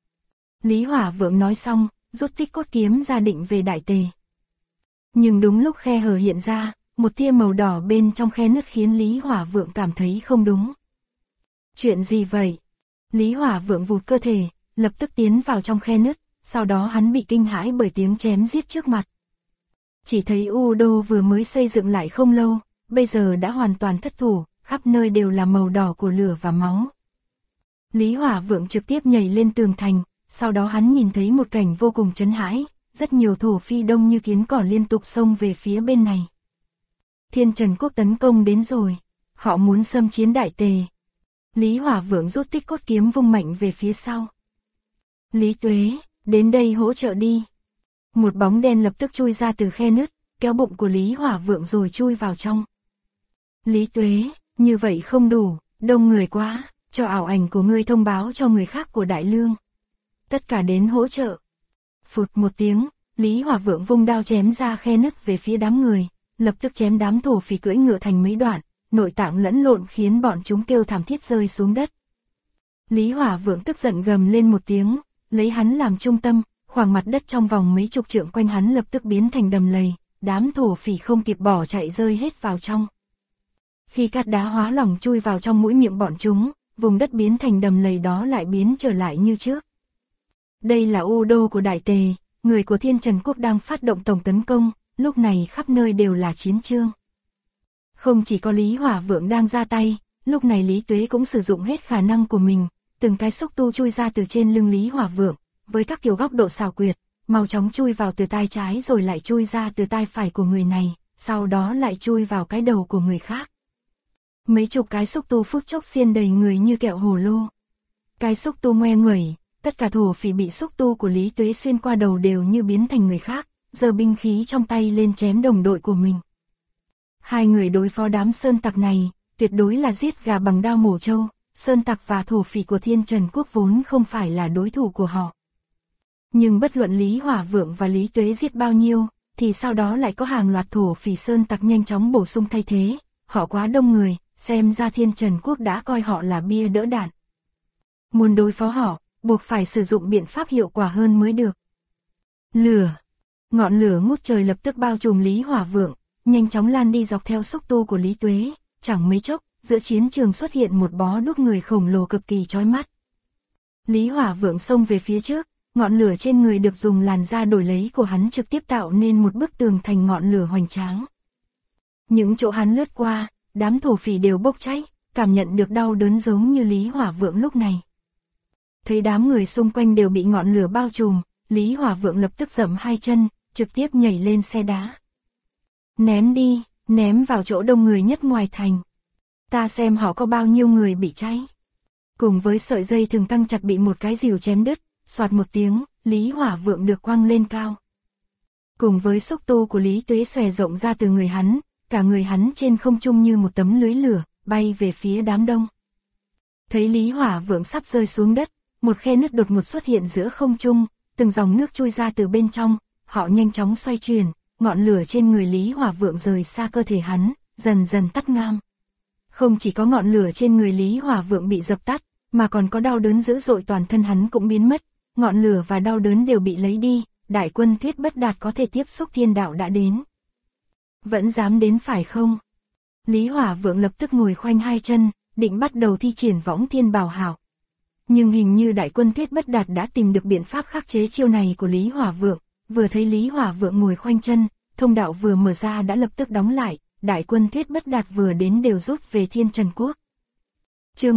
Lý Hỏa Vượng nói xong, rút Tích Cốt kiếm ra định về Đại Tề. Nhưng đúng lúc khe hở hiện ra, một tia màu đỏ bên trong khe nứt khiến Lý Hỏa Vượng cảm thấy không đúng. Chuyện gì vậy? Lý Hỏa Vượng vụt cơ thể, lập tức tiến vào trong khe nứt, sau đó hắn bị kinh hãi bởi tiếng chém giết trước mặt. Chỉ thấy U Đô vừa mới xây dựng lại không lâu, bây giờ đã hoàn toàn thất thủ, khắp nơi đều là màu đỏ của lửa và máu. Lý Hỏa Vượng trực tiếp nhảy lên tường thành, sau đó hắn nhìn thấy một cảnh vô cùng chấn hãi, rất nhiều thổ phi đông như kiến cỏ liên tục xông về phía bên này. Thiên Trần Quốc tấn công đến rồi, họ muốn xâm chiếm Đại Tề. Lý Hỏa Vượng rút Tích Cốt kiếm vung mạnh về phía sau. Lý Tuế, đến đây hỗ trợ đi. Một bóng đen lập tức chui ra từ khe nứt, kéo bụng của Lý Hỏa Vượng rồi chui vào trong. Lý Tuế, như vậy không đủ, đông người quá, cho ảo ảnh của ngươi thông báo cho người khác của Đại Lương. Tất cả đến hỗ trợ. Phụt một tiếng, Lý Hỏa Vượng vung đao chém ra khe nứt về phía đám người, lập tức chém đám thổ phỉ cưỡi ngựa thành mấy đoạn, nội tạng lẫn lộn khiến bọn chúng kêu thảm thiết rơi xuống đất. Lý Hỏa Vượng tức giận gầm lên một tiếng, lấy hắn làm trung tâm, khoảng mặt đất trong vòng mấy chục trượng quanh hắn lập tức biến thành đầm lầy, đám thổ phỉ không kịp bỏ chạy rơi hết vào trong. Khi cát đá hóa lỏng chui vào trong mũi miệng bọn chúng, vùng đất biến thành đầm lầy đó lại biến trở lại như trước. Đây là U Đô của Đại Tề, người của Thiên Trần Quốc đang phát động tổng tấn công, lúc này khắp nơi đều là chiến chương. Không chỉ có Lý Hỏa Vượng đang ra tay, lúc này Lý Tuế cũng sử dụng hết khả năng của mình, từng cái xúc tu chui ra từ trên lưng Lý Hỏa Vượng, với các kiểu góc độ xảo quyệt, mau chóng chui vào từ tai trái rồi lại chui ra từ tai phải của người này, sau đó lại chui vào cái đầu của người khác. Mấy chục cái xúc tu phút chốc xiên đầy người như kẹo hồ lô. Cái xúc tu ngoe nguẩy, tất cả thổ phỉ bị xúc tu của Lý Tuế xuyên qua đầu đều như biến thành người khác, giơ binh khí trong tay lên chém đồng đội của mình. Hai người đối phó đám sơn tặc này, tuyệt đối là giết gà bằng đao mổ trâu, sơn tặc và thổ phỉ của Thiên Trần Quốc vốn không phải là đối thủ của họ. Nhưng bất luận Lý Hỏa Vượng và Lý Tuế giết bao nhiêu, thì sau đó lại có hàng loạt thổ phỉ sơn tặc nhanh chóng bổ sung thay thế, họ quá đông người, xem ra Thiên Trần Quốc đã coi họ là bia đỡ đạn. Muốn đối phó họ, buộc phải sử dụng biện pháp hiệu quả hơn mới được. Lửa. Ngọn lửa ngút trời lập tức bao trùm Lý Hỏa Vượng, nhanh chóng lan đi dọc theo xúc tu của Lý Tuế, chẳng mấy chốc, giữa chiến trường xuất hiện một bó đuốc người khổng lồ cực kỳ chói mắt. Lý Hỏa Vượng xông về phía trước, ngọn lửa trên người được dùng làn da đổi lấy của hắn trực tiếp tạo nên một bức tường thành ngọn lửa hoành tráng. Những chỗ hắn lướt qua, đám thổ phỉ đều bốc cháy, cảm nhận được đau đớn giống như Lý Hỏa Vượng lúc này. Thấy đám người xung quanh đều bị ngọn lửa bao trùm, Lý Hỏa Vượng lập tức dậm hai chân, trực tiếp nhảy lên xe đá. Ném đi, ném vào chỗ đông người nhất ngoài thành. Ta xem họ có bao nhiêu người bị cháy. Cùng với sợi dây thường căng chặt bị một cái rìu chém đứt, xoạt một tiếng, Lý Hỏa Vượng được quăng lên cao. Cùng với xúc tu của Lý Tuế xòe rộng ra từ người hắn, cả người hắn trên không trung như một tấm lưới lửa, bay về phía đám đông. Thấy Lý Hỏa Vượng sắp rơi xuống đất, một khe nứt đột ngột xuất hiện giữa không trung, từng dòng nước chui ra từ bên trong, họ nhanh chóng xoay chuyển, ngọn lửa trên người Lý Hỏa Vượng rời xa cơ thể hắn, dần dần tắt ngam. Không chỉ có ngọn lửa trên người Lý Hỏa Vượng bị dập tắt, mà còn có đau đớn dữ dội toàn thân hắn cũng biến mất, ngọn lửa và đau đớn đều bị lấy đi, đại quân Thuyết Bất Đạt có thể tiếp xúc thiên đạo đã đến. Vẫn dám đến phải không? Lý Hỏa Vượng lập tức ngồi khoanh hai chân, định bắt đầu thi triển Võng Thiên Bảo Hảo. Nhưng hình như đại quân Thuyết Bất Đạt đã tìm được biện pháp khắc chế chiêu này của Lý Hỏa Vượng, vừa thấy Lý Hỏa Vượng ngồi khoanh chân, thông đạo vừa mở ra đã lập tức đóng lại, đại quân Thuyết Bất Đạt vừa đến đều rút về Thiên Trần Quốc. Chương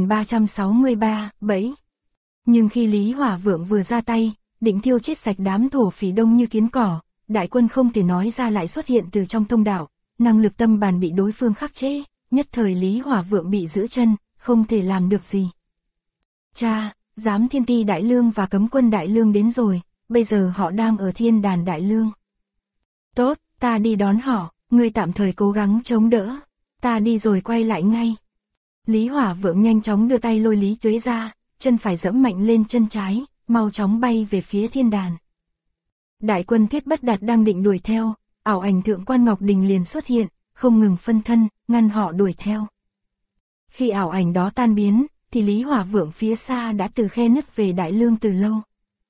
1363, bẫy. Nhưng khi Lý Hỏa Vượng vừa ra tay, định thiêu chết sạch đám thổ phỉ đông như kiến cỏ, đại quân không thể nói ra lại xuất hiện từ trong thông đạo, năng lực tâm bàn bị đối phương khắc chế, nhất thời Lý Hỏa Vượng bị giữ chân, không thể làm được gì. Cha, Giám Thiên Ti Đại Lương và Cấm Quân Đại Lương đến rồi, bây giờ họ đang ở Thiên Đàn Đại Lương. Tốt, ta đi đón họ, ngươi tạm thời cố gắng chống đỡ, ta đi rồi quay lại ngay. Lý Hỏa Vượng nhanh chóng đưa tay lôi Lý Tuế ra, chân phải giẫm mạnh lên chân trái, mau chóng bay về phía thiên đàn. Đại quân Thuyết Bất Đạt đang định đuổi theo, ảo ảnh Thượng Quan Ngọc Đình liền xuất hiện, không ngừng phân thân, ngăn họ đuổi theo. Khi ảo ảnh đó tan biến, thì Lý Hỏa Vượng phía xa đã từ khe nứt về Đại Lương từ lâu.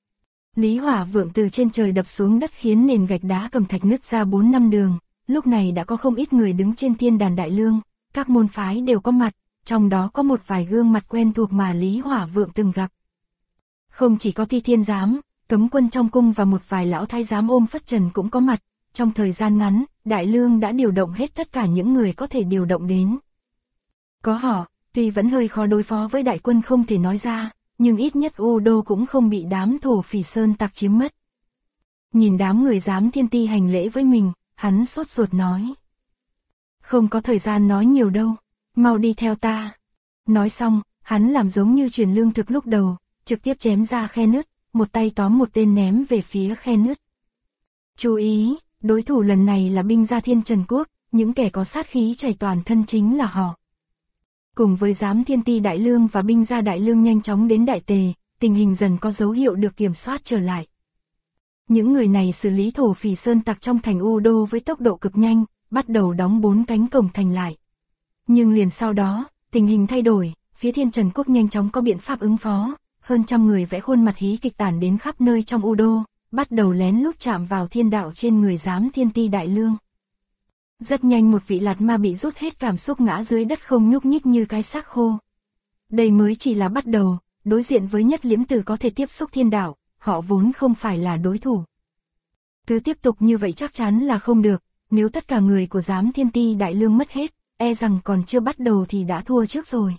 Lý Hỏa Vượng từ trên trời đập xuống đất khiến nền gạch đá cẩm thạch nứt ra 4 năm đường, lúc này đã có không ít người đứng trên thiên đàn Đại Lương, các môn phái đều có mặt, trong đó có một vài gương mặt quen thuộc mà Lý Hỏa Vượng từng gặp. Không chỉ có Ti Thiên Giám, Cấm Quân trong cung và một vài lão thái giám ôm phất trần cũng có mặt, trong thời gian ngắn, Đại Lương đã điều động hết tất cả những người có thể điều động đến. Có họ, tuy vẫn hơi khó đối phó với đại quân không thể nói ra, nhưng ít nhất U Đô cũng không bị đám thổ phỉ sơn tặc chiếm mất. Nhìn đám người Giám Thiên Ti hành lễ với mình, hắn sốt ruột nói. Không có thời gian nói nhiều đâu, mau đi theo ta. Nói xong, hắn làm giống như truyền lương thực lúc đầu, trực tiếp chém ra khe nứt, một tay tóm một tên ném về phía khe nứt. Chú ý, đối thủ lần này là binh gia Thiên Trần Quốc, những kẻ có sát khí chảy toàn thân chính là họ. Cùng với Giám Thiên Ti Đại Lương và binh gia Đại Lương nhanh chóng đến Đại Tề, tình hình dần có dấu hiệu được kiểm soát trở lại. Những người này xử lý thổ phỉ sơn tặc trong thành U Đô với tốc độ cực nhanh, bắt đầu đóng 4 cánh cổng thành lại. Nhưng liền sau đó, tình hình thay đổi, phía Thiên Trần Quốc nhanh chóng có biện pháp ứng phó, hơn trăm người vẽ khuôn mặt hí kịch tản đến khắp nơi trong U Đô, bắt đầu lén lút chạm vào thiên đạo trên người Giám Thiên Ti Đại Lương. Rất nhanh một vị lạt ma bị rút hết cảm xúc ngã dưới đất không nhúc nhích như cái xác khô. Đây mới chỉ là bắt đầu, đối diện với Nhất Liễm Tử có thể tiếp xúc thiên đạo, họ vốn không phải là đối thủ. Cứ tiếp tục như vậy chắc chắn là không được, nếu tất cả người của Giám Thiên Ti Đại Lương mất hết, e rằng còn chưa bắt đầu thì đã thua trước rồi.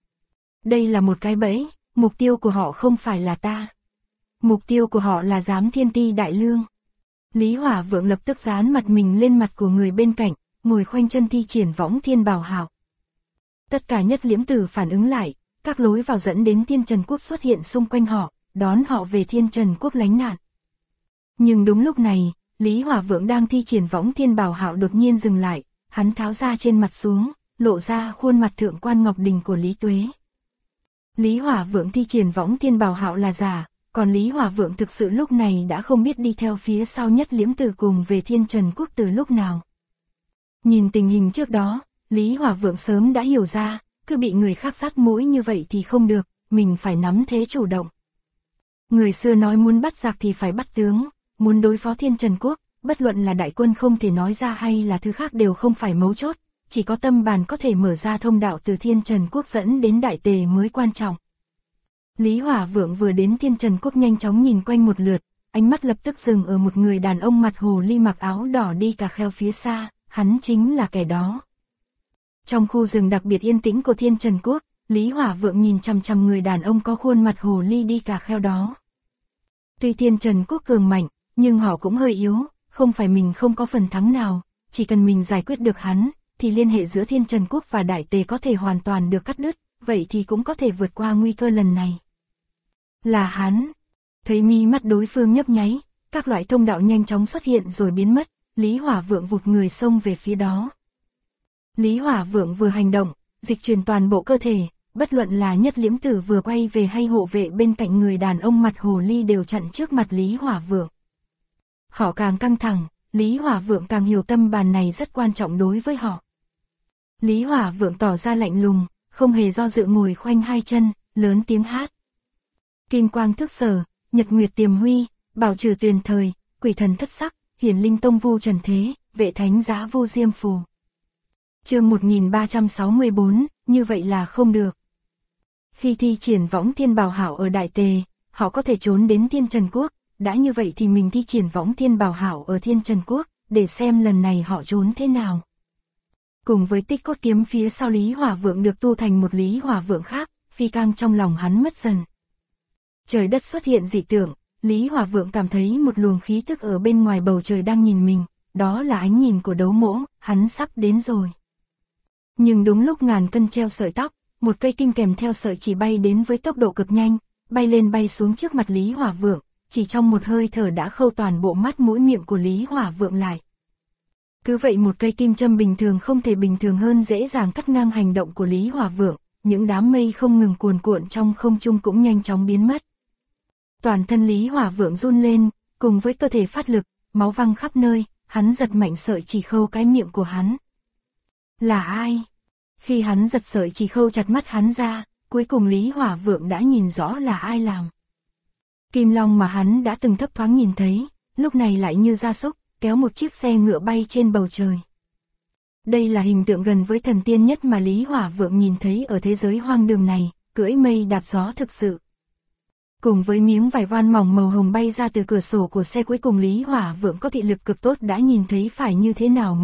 Đây là một cái bẫy, mục tiêu của họ không phải là ta. Mục tiêu của họ là Giám Thiên Ti Đại Lương. Lý Hỏa Vượng lập tức dán mặt mình lên mặt của người bên cạnh, ngồi khoanh chân thi triển Võng Thiên Bảo Hảo. Tất cả Nhất Liễm Tử phản ứng lại, các lối vào dẫn đến Thiên Trần Quốc xuất hiện xung quanh họ, đón họ về Thiên Trần Quốc lánh nạn. Nhưng đúng lúc này, Lý Hỏa Vượng đang thi triển Võng Thiên Bảo Hảo đột nhiên dừng lại, hắn tháo ra trên mặt xuống, lộ ra khuôn mặt Thượng Quan Ngọc Đình của Lý Tuế. Lý Hỏa Vượng thi triển Võng Thiên Bảo Hảo là giả, còn Lý Hỏa Vượng thực sự lúc này đã không biết đi theo phía sau Nhất Liễm Tử cùng về Thiên Trần Quốc từ lúc nào. Nhìn tình hình trước đó, Lý Hỏa Vượng sớm đã hiểu ra, cứ bị người khác dắt mũi như vậy thì không được, mình phải nắm thế chủ động. Người xưa nói muốn bắt giặc thì phải bắt tướng, muốn đối phó Thiên Trần Quốc, bất luận là đại quân không thể nói ra hay là thứ khác đều không phải mấu chốt, chỉ có tâm bàn có thể mở ra thông đạo từ Thiên Trần Quốc dẫn đến Đại Tề mới quan trọng. Lý Hỏa Vượng vừa đến Thiên Trần Quốc nhanh chóng nhìn quanh một lượt, ánh mắt lập tức dừng ở một người đàn ông mặt hồ ly mặc áo đỏ đi cà kheo phía xa, hắn chính là kẻ đó. Trong khu rừng đặc biệt yên tĩnh của Thiên Trần Quốc, Lý Hỏa Vượng nhìn chằm chằm người đàn ông có khuôn mặt hồ ly đi cà kheo đó. Tuy Thiên Trần Quốc cường mạnh, nhưng họ cũng hơi yếu, không phải mình không có phần thắng nào, chỉ cần mình giải quyết được hắn, thì liên hệ giữa Thiên Trần Quốc và Đại Tề có thể hoàn toàn được cắt đứt, vậy thì cũng có thể vượt qua nguy cơ lần này. Là hắn. Thấy mi mắt đối phương nhấp nháy, các loại thông đạo nhanh chóng xuất hiện rồi biến mất, Lý Hỏa Vượng vụt người xông về phía đó. Lý Hỏa Vượng vừa hành động, dịch chuyển toàn bộ cơ thể, bất luận là Nhất Liễm Tử vừa quay về hay hộ vệ bên cạnh người đàn ông mặt hồ ly đều chặn trước mặt Lý Hỏa Vượng. Họ càng căng thẳng, Lý Hỏa Vượng càng hiểu tâm bàn này rất quan trọng đối với họ. Lý Hỏa Vượng tỏ ra lạnh lùng, không hề do dự ngồi khoanh hai chân, lớn tiếng hát. Kim quang thức sở, nhật nguyệt tiềm huy, bảo trừ tuyền thời, quỷ thần thất sắc, hiển linh tông vu trần thế, vệ thánh giá vô diêm phù. Chương 1364, như vậy là không được. Khi thi triển võng thiên bảo hảo ở Đại Tề, họ có thể trốn đến Thiên Trần Quốc, đã như vậy thì mình thi triển võng thiên bảo hảo ở Thiên Trần Quốc, để xem lần này họ trốn thế nào. Cùng với tích cốt kiếm phía sau Lý Hỏa Vượng được tu thành một Lý Hỏa Vượng khác, phi cang trong lòng hắn mất dần. Trời đất xuất hiện dị tượng, Lý Hỏa Vượng cảm thấy một luồng khí thức ở bên ngoài bầu trời đang nhìn mình, đó là ánh nhìn của Đấu Mỗ, hắn sắp đến rồi. Nhưng đúng lúc ngàn cân treo sợi tóc, một cây kim kèm theo sợi chỉ bay đến với tốc độ cực nhanh, bay lên bay xuống trước mặt Lý Hỏa Vượng, chỉ trong một hơi thở đã khâu toàn bộ mắt mũi miệng của Lý Hỏa Vượng lại. Cứ vậy một cây kim châm bình thường không thể bình thường hơn dễ dàng cắt ngang hành động của Lý Hỏa Vượng, những đám mây không ngừng cuồn cuộn trong không trung cũng nhanh chóng biến mất. Toàn thân Lý Hỏa Vượng run lên, cùng với cơ thể phát lực, máu văng khắp nơi, hắn giật mạnh sợi chỉ khâu cái miệng của hắn. Là ai? Khi hắn giật sợi chỉ khâu chặt mắt hắn ra, cuối cùng Lý Hỏa Vượng đã nhìn rõ là ai làm. Kim long mà hắn đã từng thấp thoáng nhìn thấy, lúc này lại như gia súc, kéo một chiếc xe ngựa bay trên bầu trời. Đây là hình tượng gần với thần tiên nhất mà Lý Hỏa Vượng nhìn thấy ở thế giới hoang đường này, cưỡi mây đạp gió thực sự. Cùng với miếng vải voan mỏng màu hồng bay ra từ cửa sổ của xe, cuối cùng Lý Hỏa Vượng có thị lực cực tốt đã nhìn thấy phải như thế nào.